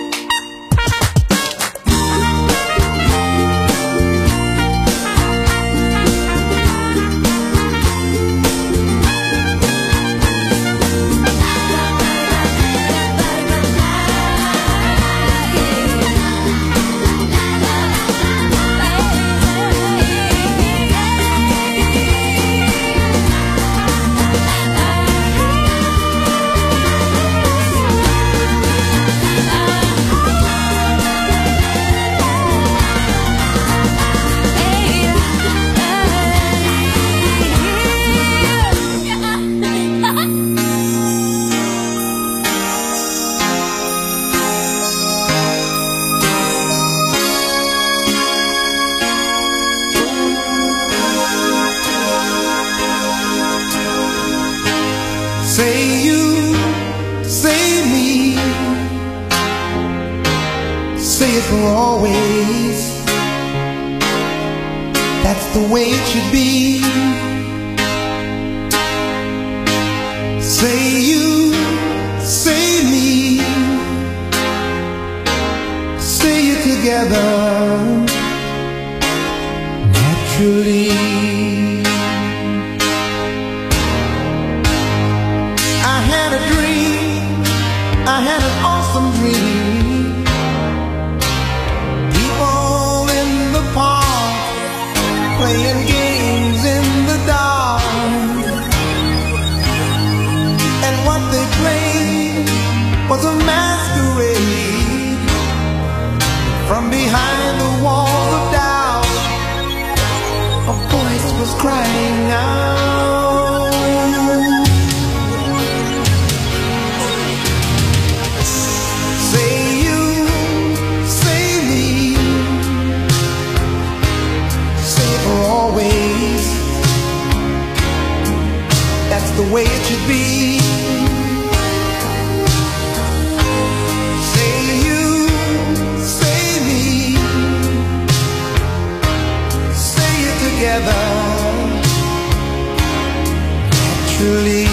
Say you, say me, say it for always. That's the way it should be. Say you, say me, say it together naturally. I had an awesome dream. People in the park playing games in the dark, and what they played From behind the walls of doubt, a voice was crying out. Say you, say me, say for always. That's the way it should be. Together, naturally.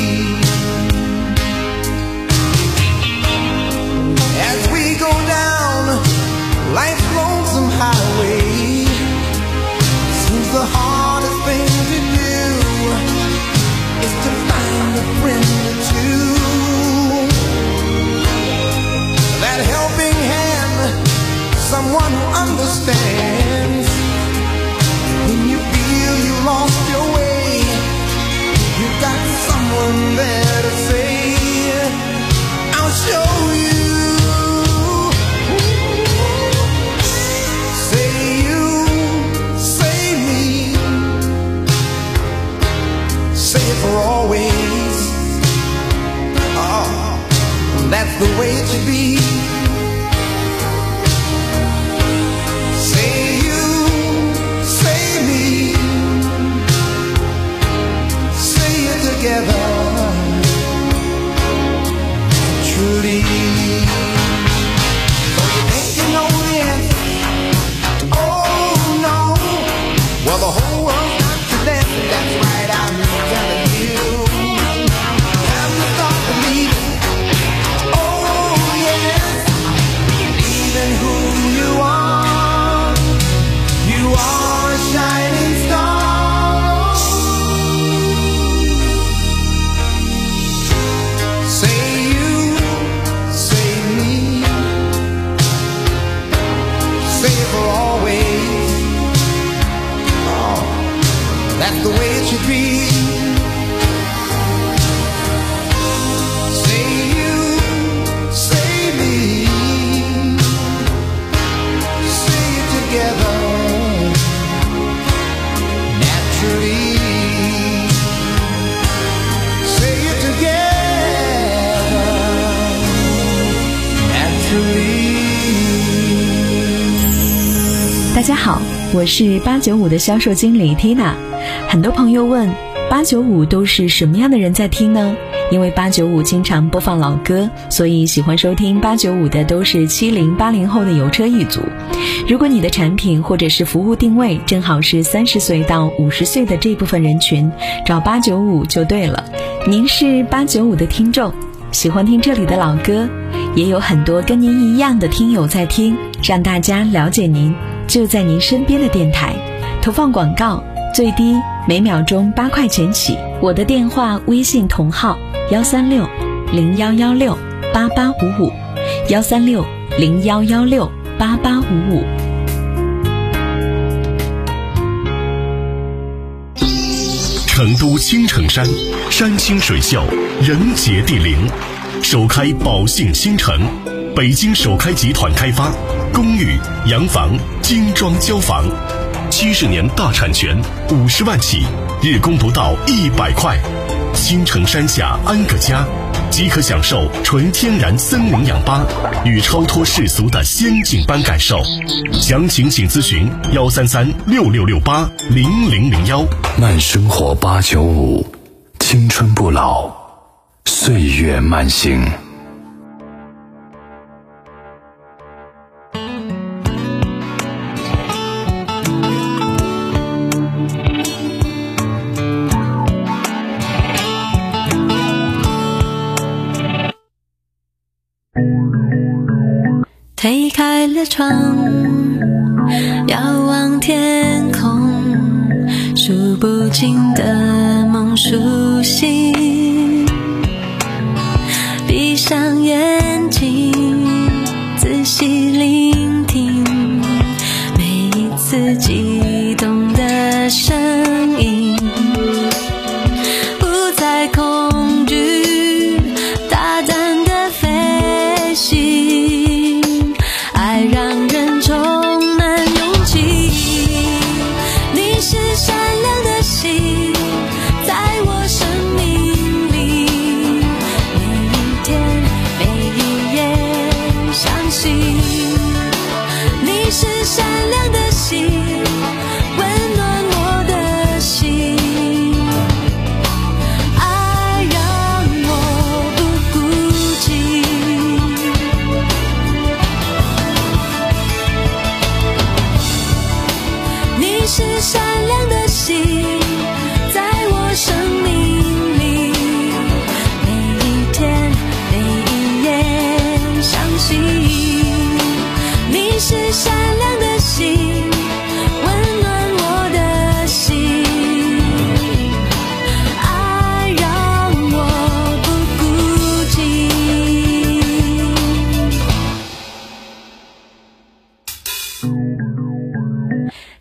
As we go down life's lonesome highway, seems the hardest thing to do is to find a friend or two. That helping hand, someone who understands. When you feel you lost your way, you've got someone there to say, I'll show you. Say you, say me, say it for always. Oh, that's the way it should be. Together, truly. So you think you know the answer? Oh no. Well, the whole world's got to dance. That's right, I'm telling you. Time to start believing. Oh yes, believe in who you are. You are a shining star. That's the way it should be. Say you, say me, say it together, naturally. Say it together, naturally. 大家好，我是八九五的销售经理 Tina。很多朋友问，八九五都是什么样的人在听呢？因为八九五经常播放老歌，所以喜欢收听八九五的都是七零八零后的有车一族。如果你的产品或者是服务定位正好是三十岁到五十岁的这部分人群，找八九五就对了。您是八九五的听众，喜欢听这里的老歌，也有很多跟您一样的听友在听，让大家了解您，就在您身边的电台。投放广告最低每秒钟八块钱起，我的电话微信同号幺三六零幺幺六八八五五，幺三六零幺幺六八八五五。 成都青城山，山清水秀，人杰地灵，首开宝信新城，北京首开集团开发，公寓、洋房、精装交房。七十年大产权，五十万起，日供不到一百块。青城山下安个家，即可享受纯天然森林氧吧与超脱世俗的仙境般感受。详情请咨询幺三三六六六八零零零幺。 慢生活八九五，青春不老，岁月慢行。 推开了窗，遥望天空，数不尽的梦苏醒。闭上眼睛，仔细聆听每一次激动的声音，不再恐惧，大胆的飞行。爱让人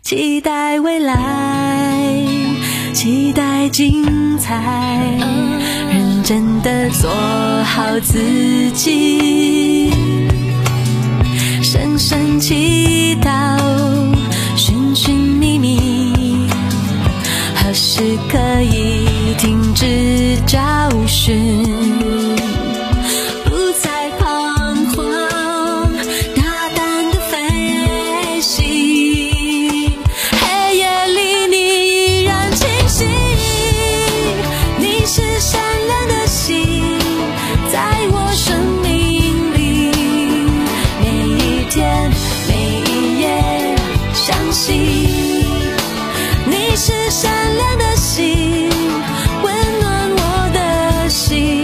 期待未来，期待精彩，认真地做好自己，深深祈祷，寻寻觅觅，何时可以停止找寻，不再彷徨，大胆地飞行，黑夜里你依然清晰，你是善良的心，在我生命里，每一天每一夜相信，你是善良的心，温暖我的心，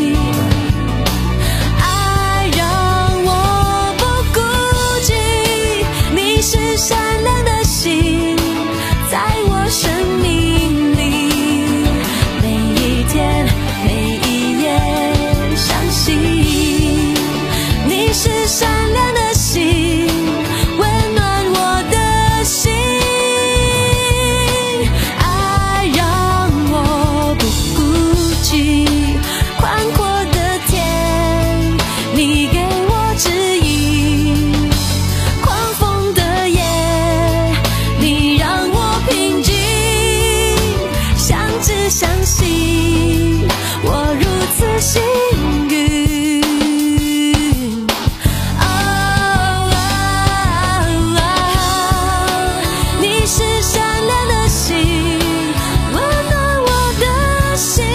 爱让我不孤寂，你是善良的心，在我生命里，每一天每一夜相信，你是善良的心，温暖我的心，爱让我不孤寂，宽阔的天你给我指引，狂风的夜你让我平静，相知相信我如此幸运，哦哦哦，你是善良的心，温暖我的心。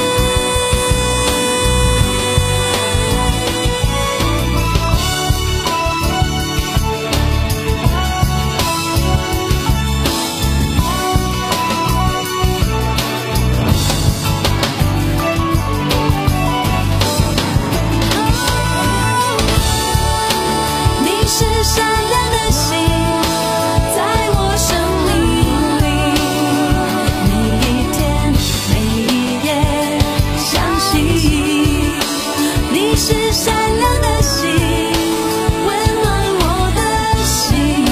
你是善良的心，在我生命里，每一天每一夜相信，你是善良的心，温暖我的心，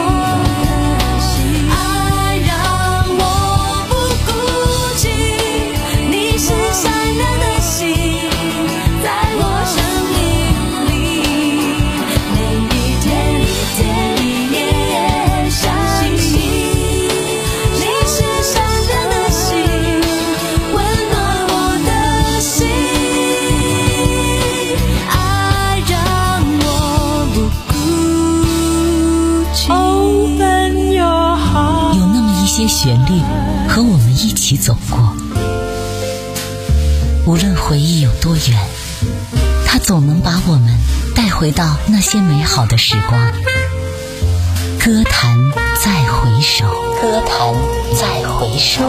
爱让我不孤寂，你是善良的心，在我生命里，每一天每一夜相信，你是善良的心，温暖我的心，爱让我不孤寂。 有那么一些旋律和我们一起走过，无论回忆有多远，它总能把我们带回到那些美好的时光。歌坛再回首，歌坛再回首。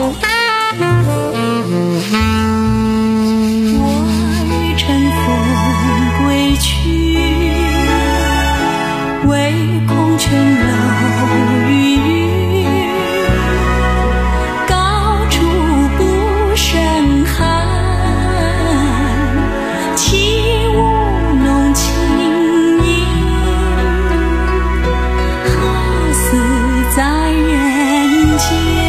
我乘风归去，唯恐琼楼玉宇，高处不胜寒，起舞弄清影，好似在人间。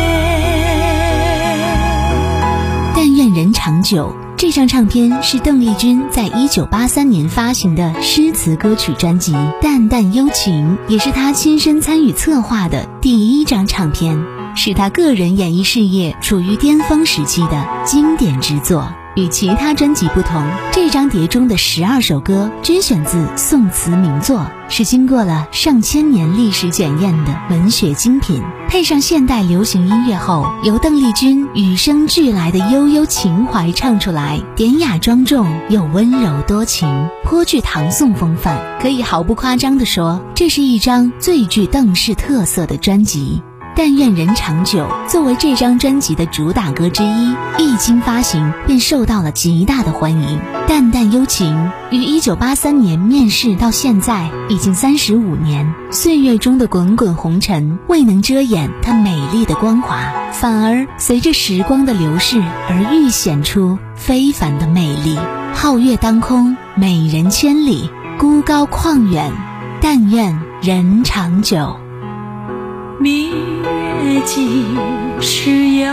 但愿人长久。这张唱片是邓丽君在一九八三年发行的诗词歌曲专辑《淡淡幽情》，也是她亲身参与策划的第一张唱片，是她个人演艺事业处于巅峰时期的经典之作。与其他专辑不同，这张碟中的十二首歌均选自宋词名作，是经过了上千年历史检验的文学精品，配上现代流行音乐后，由邓丽君与生俱来的悠悠情怀唱出来，典雅庄重又温柔多情，颇具唐宋风范。可以毫不夸张地说，这是一张最具邓氏特色的专辑。但愿人长久作为这张专辑的主打歌之一，一经发行便受到了极大的欢迎。淡淡幽情于一九八三年面世到现在已经三十五年，岁月中的滚滚红尘未能遮掩它美丽的光华，反而随着时光的流逝而愈显出非凡的魅力。皓月当空，美人千里，孤高旷远，但愿人长久。 明月几时有？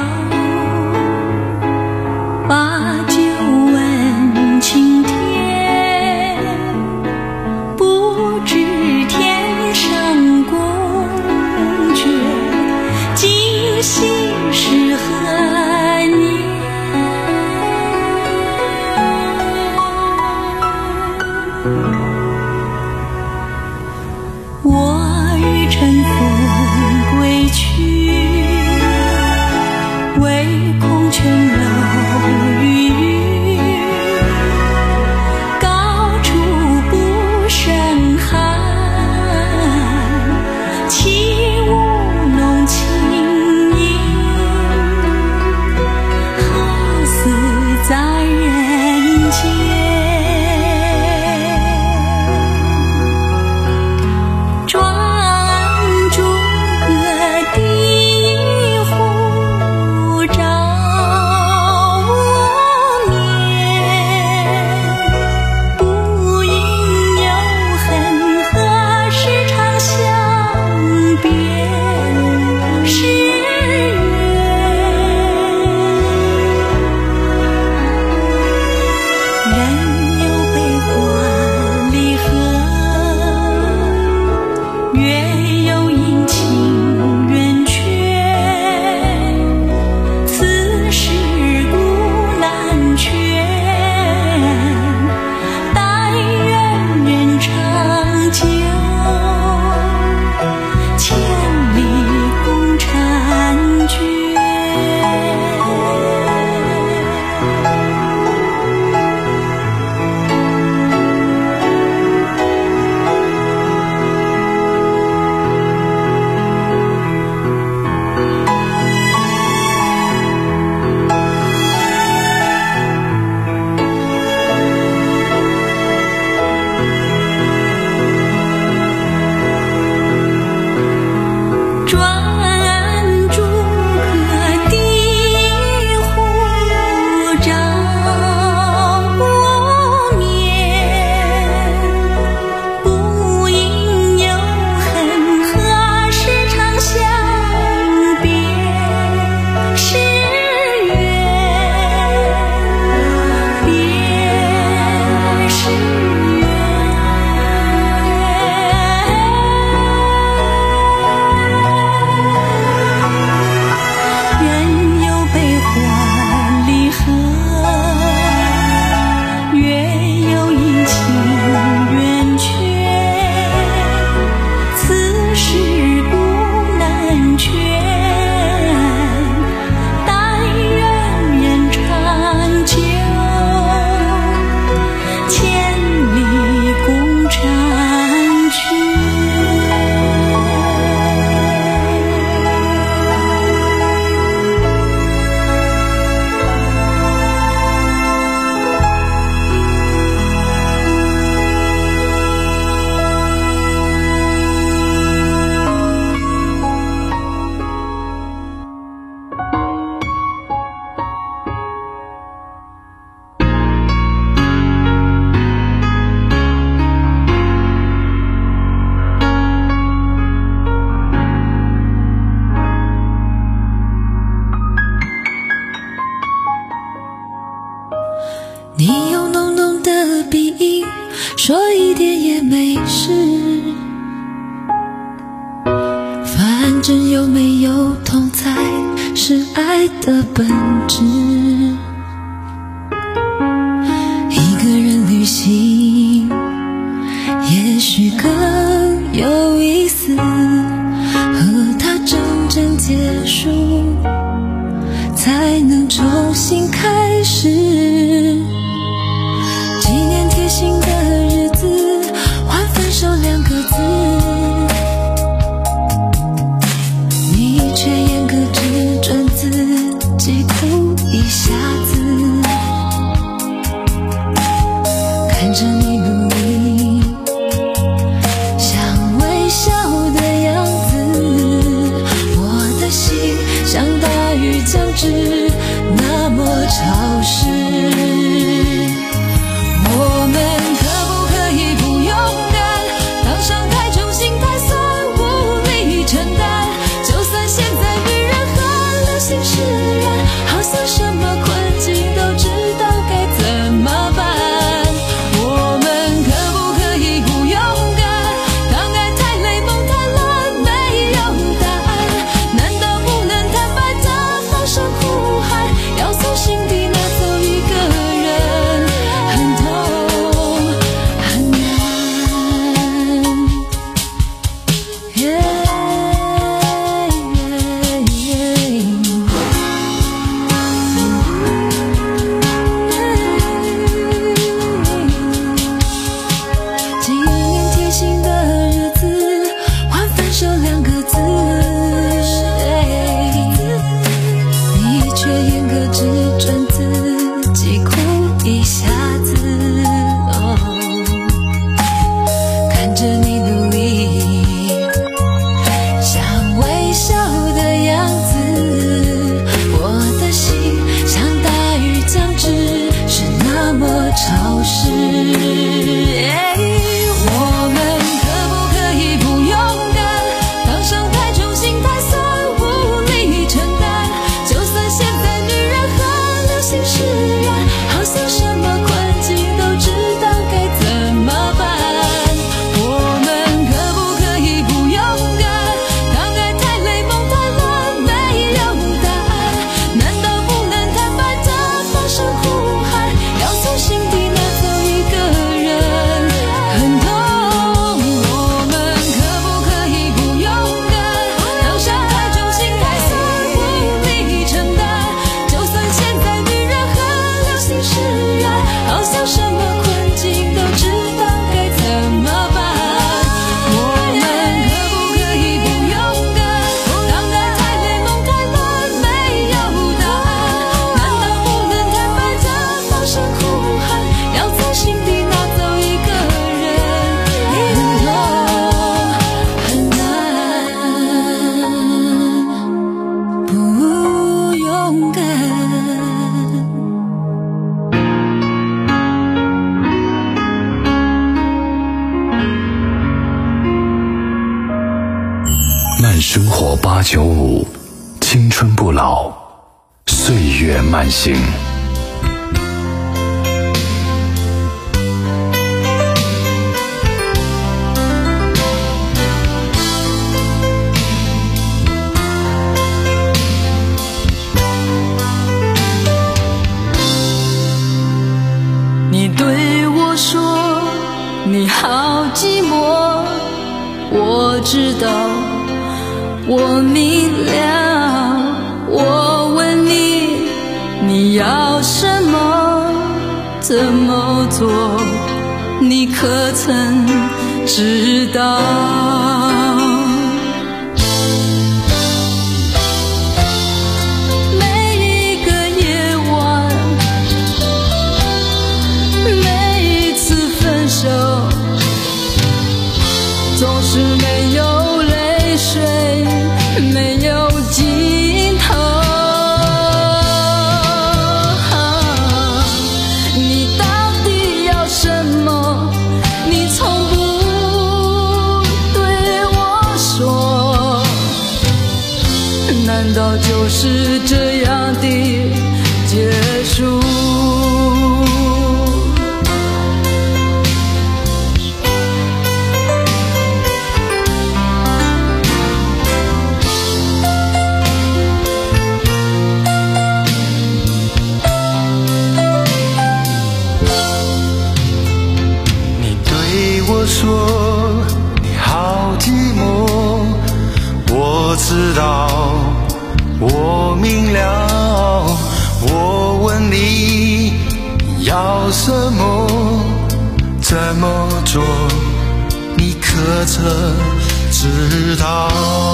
把酒问青天，不知天上宫阙，今夕是何年？我欲乘风归去，唯恐琼楼玉宇，高处不胜寒。起舞弄清影，好似在人间。 你用浓浓的鼻音说一点也没事，反正有没有痛才是爱的本质。一个人旅行也许更有意思，和他真正结束才能重新开始。纪念贴心的日子换分手两个字，你却严格只准自己哭一下子。看着你努力想微笑的样子，我的心像大雨将至，那么看生活八九五，青春不老，岁月慢行。 你对我说你好寂寞，我知道，我明了。我问你，你要什么，怎么做，你可曾知道？总是没有泪水，没有尽头。你到底要什么？你从不对我说，难道就是这样的结束？ 说你好寂寞，我知道，我明了。我问你要什么，怎么做，你可曾知道？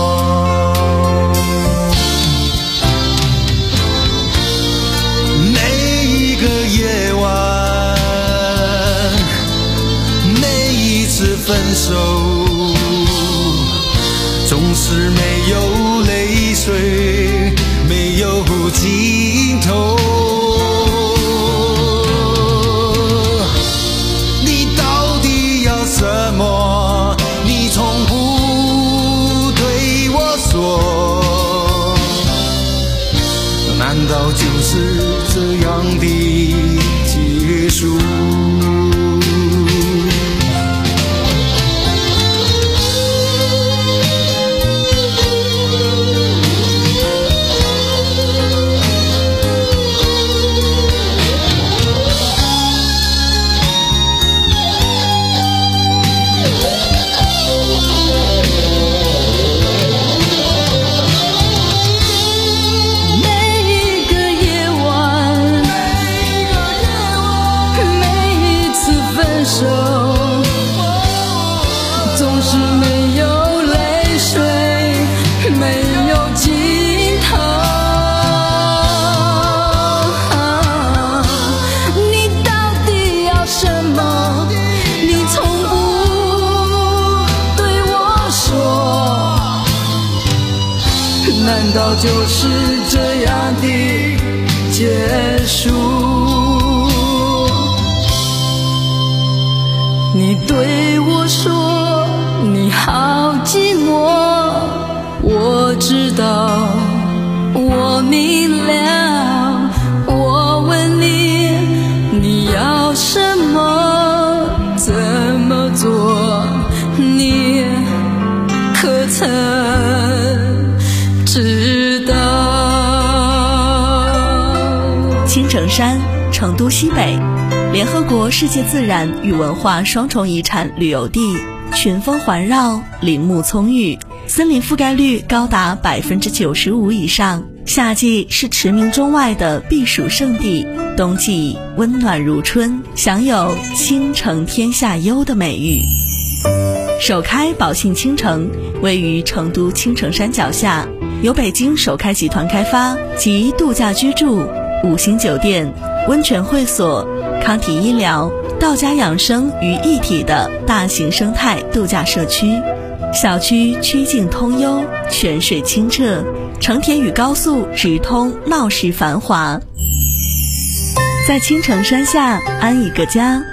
每一个夜晚，分手总是没有泪水，没有尽头。你到底要什么？你从不对我说，难道就是这样的结束？总是没有泪水，没有尽头。你到底要什么？你从不对我说，难道就是这样的结束？你对我说你好寂寞，我知道，我明了。我问你，你要什么，怎么做，你可曾知道？ 青城山，成都西北，联合国世界自然与文化双重遗产旅游地，群峰环绕，林木葱郁，森林覆盖率高达百分之九十五以上。夏季是驰名中外的避暑胜地，冬季温暖如春，享有倾城天下优的美誉。首开宝信倾城位于成都青城山脚下，由北京首开集团开发，集度假居住、五星酒店、温泉会所、康体医疗、道家养生于一体的大型生态度假社区。小区曲径通幽，泉水清澈，城铁与高速直通，闹市繁华。在青城山下安一个家，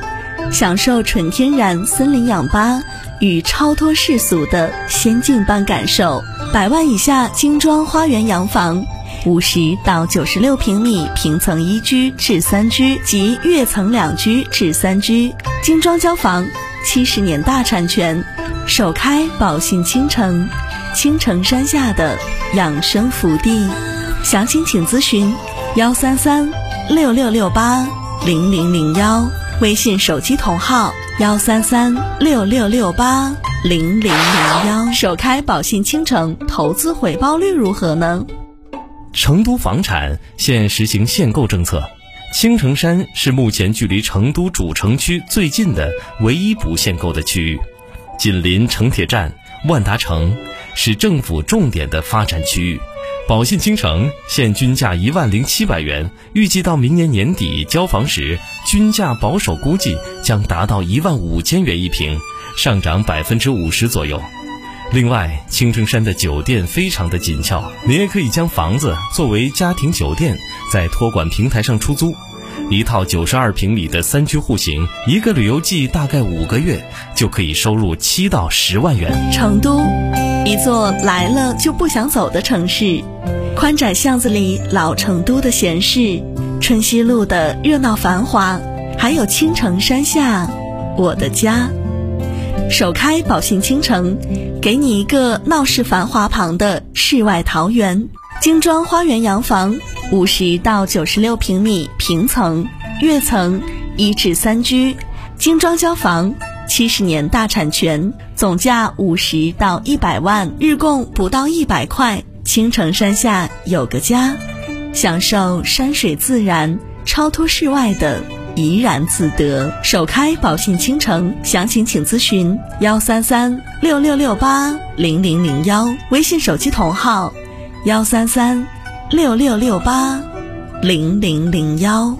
享受纯天然森林氧吧与超脱世俗的仙境般感受。百万以下精装花园洋房，五十到九十六平米平层一居至三居及跃层两居至三居，精装交房，七十年大产权，首开宝信倾城，青城山下的养生福地。详情请咨询幺三三六六六八零零零幺，微信手机同号幺三三六六六八零零零幺。首开宝信倾城，投资回报率如何呢？ 成都房产现实行限购政策，青城山是目前距离成都主城区最近的唯一不限购的区域，紧邻城铁站、万达城，是政府重点的发展区域。宝信倾城现均价一万零七百元，预计到明年年底交房时，均价保守估计将达到一万五千元一平，上涨百分之五十左右。另外，青城山的酒店非常的紧俏，你也可以将房子作为家庭酒店，在托管平台上出租。一套九十二平米的三居户型，一个旅游季大概五个月就可以收入七到十万元。 成都，一座来了就不想走的城市，宽窄巷子里老成都的闲适，春熙路的热闹繁华，还有青城山下我的家。首开宝信倾城，给你一个闹市繁华旁的世外桃源，精装花园洋房，五十到九十六平米平层、跃层一至三居，精装交房，七十年大产权，总价五十到一百万，日供不到一百块。青城山下有个家，享受山水自然，超脱世外的怡然自得。首开宝信倾城，详情请咨询幺三三六六六八零零零幺，微信手机同号幺三三六六六八零零零幺。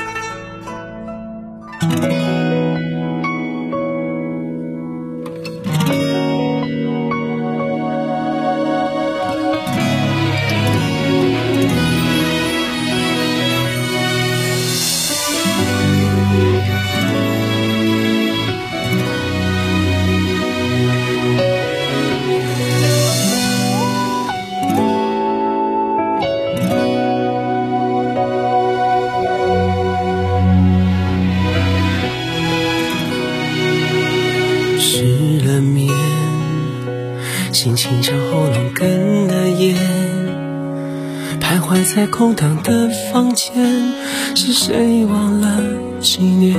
心情像喉咙哽的咽，徘徊在空荡的房间，是谁忘了纪念？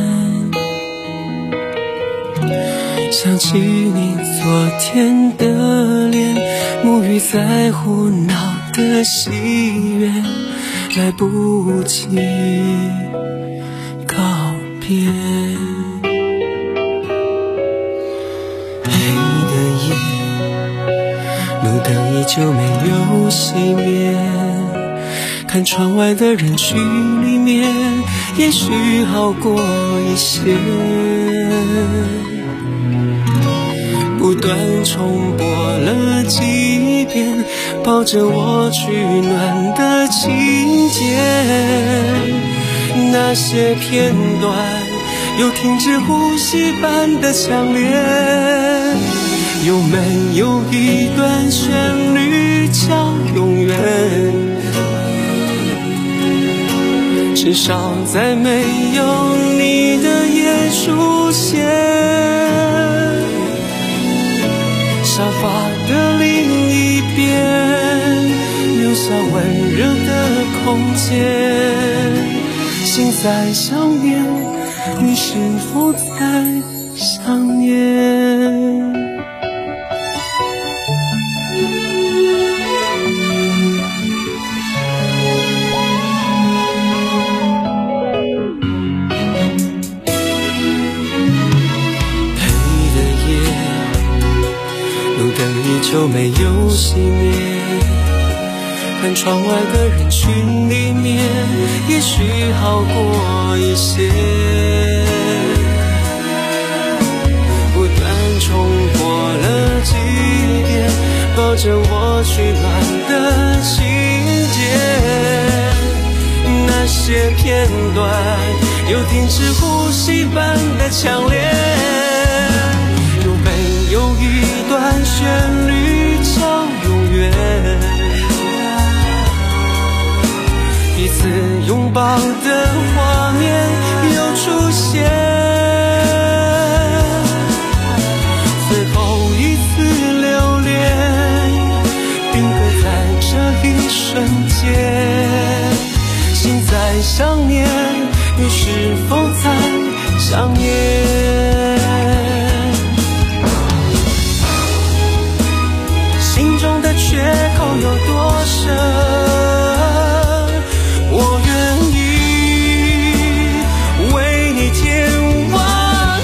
想起你昨天的脸，沐浴在胡闹的喜悦，来不及告别。路灯依旧没有熄灭，看窗外的人群里面，也许好过一些。不断重播了几遍，抱着我取暖的情节，那些片段有停止呼吸般的强烈。有没有一段旋律叫永远？至少在没有你的夜出现，沙发的另一边留下温热的空间。心在想念，你是否在想念？就没有熄灭，看窗外的人群里面，也许好过一些。不断重播了几遍，抱着我取暖的情节，那些片段又停止呼吸般的强烈？有没有一段旋律叫永远？彼此拥抱的画面又出现，最后一次留恋定格在这一瞬间。心在想念，你是否在想念？心中的缺口有多深，我愿意为你填完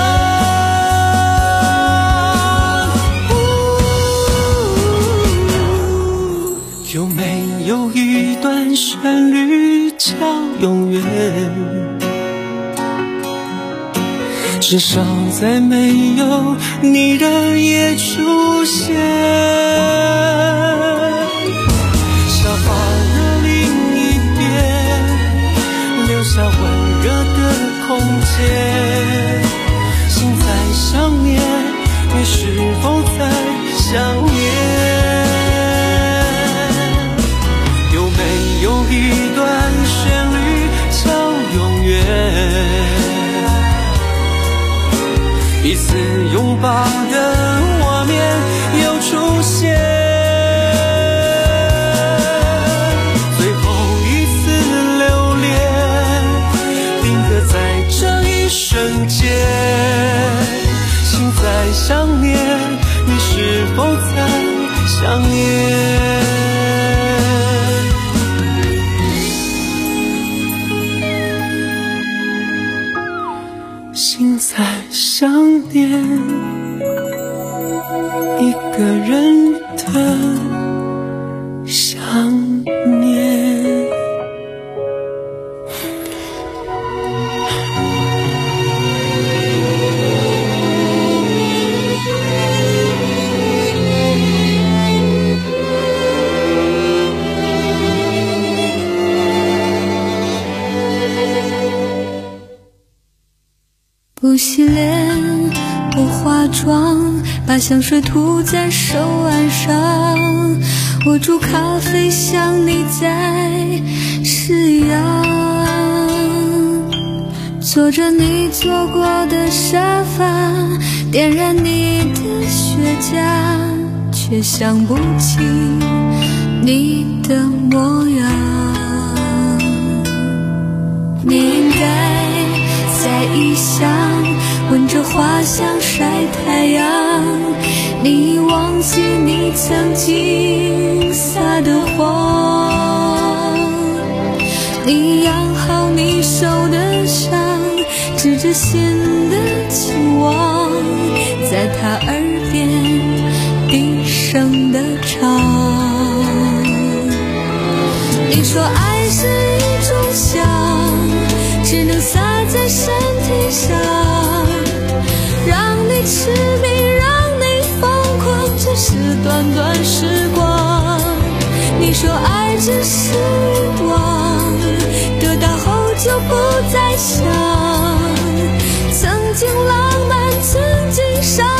整。有没有一段旋律叫永远？至少在没有你的夜出现。沙发的另一边，留下温热的空间。心在想念，你是否在想念？有没有一段旋律叫永远？彼此拥抱的画面又出现，最后一次留恋定格在这一瞬间。心在想念，你是否在想念？心在想念一个人的想念。 不洗脸，不化妆，把香水涂在手腕上，我煮咖啡像你在吃药，坐着你坐过的沙发，点燃你的雪茄，却想不起你的模样。你应该在异乡闻着花香晒太阳，你忘记你曾经撒的谎，你养好你受的伤，指着心的情网，在他耳边低声的唱。你说爱是一种香，只能洒在身体上，让你痴迷，让你疯狂，只是短短时光。你说爱只是欲望，得到后就不再想，曾经浪漫，曾经伤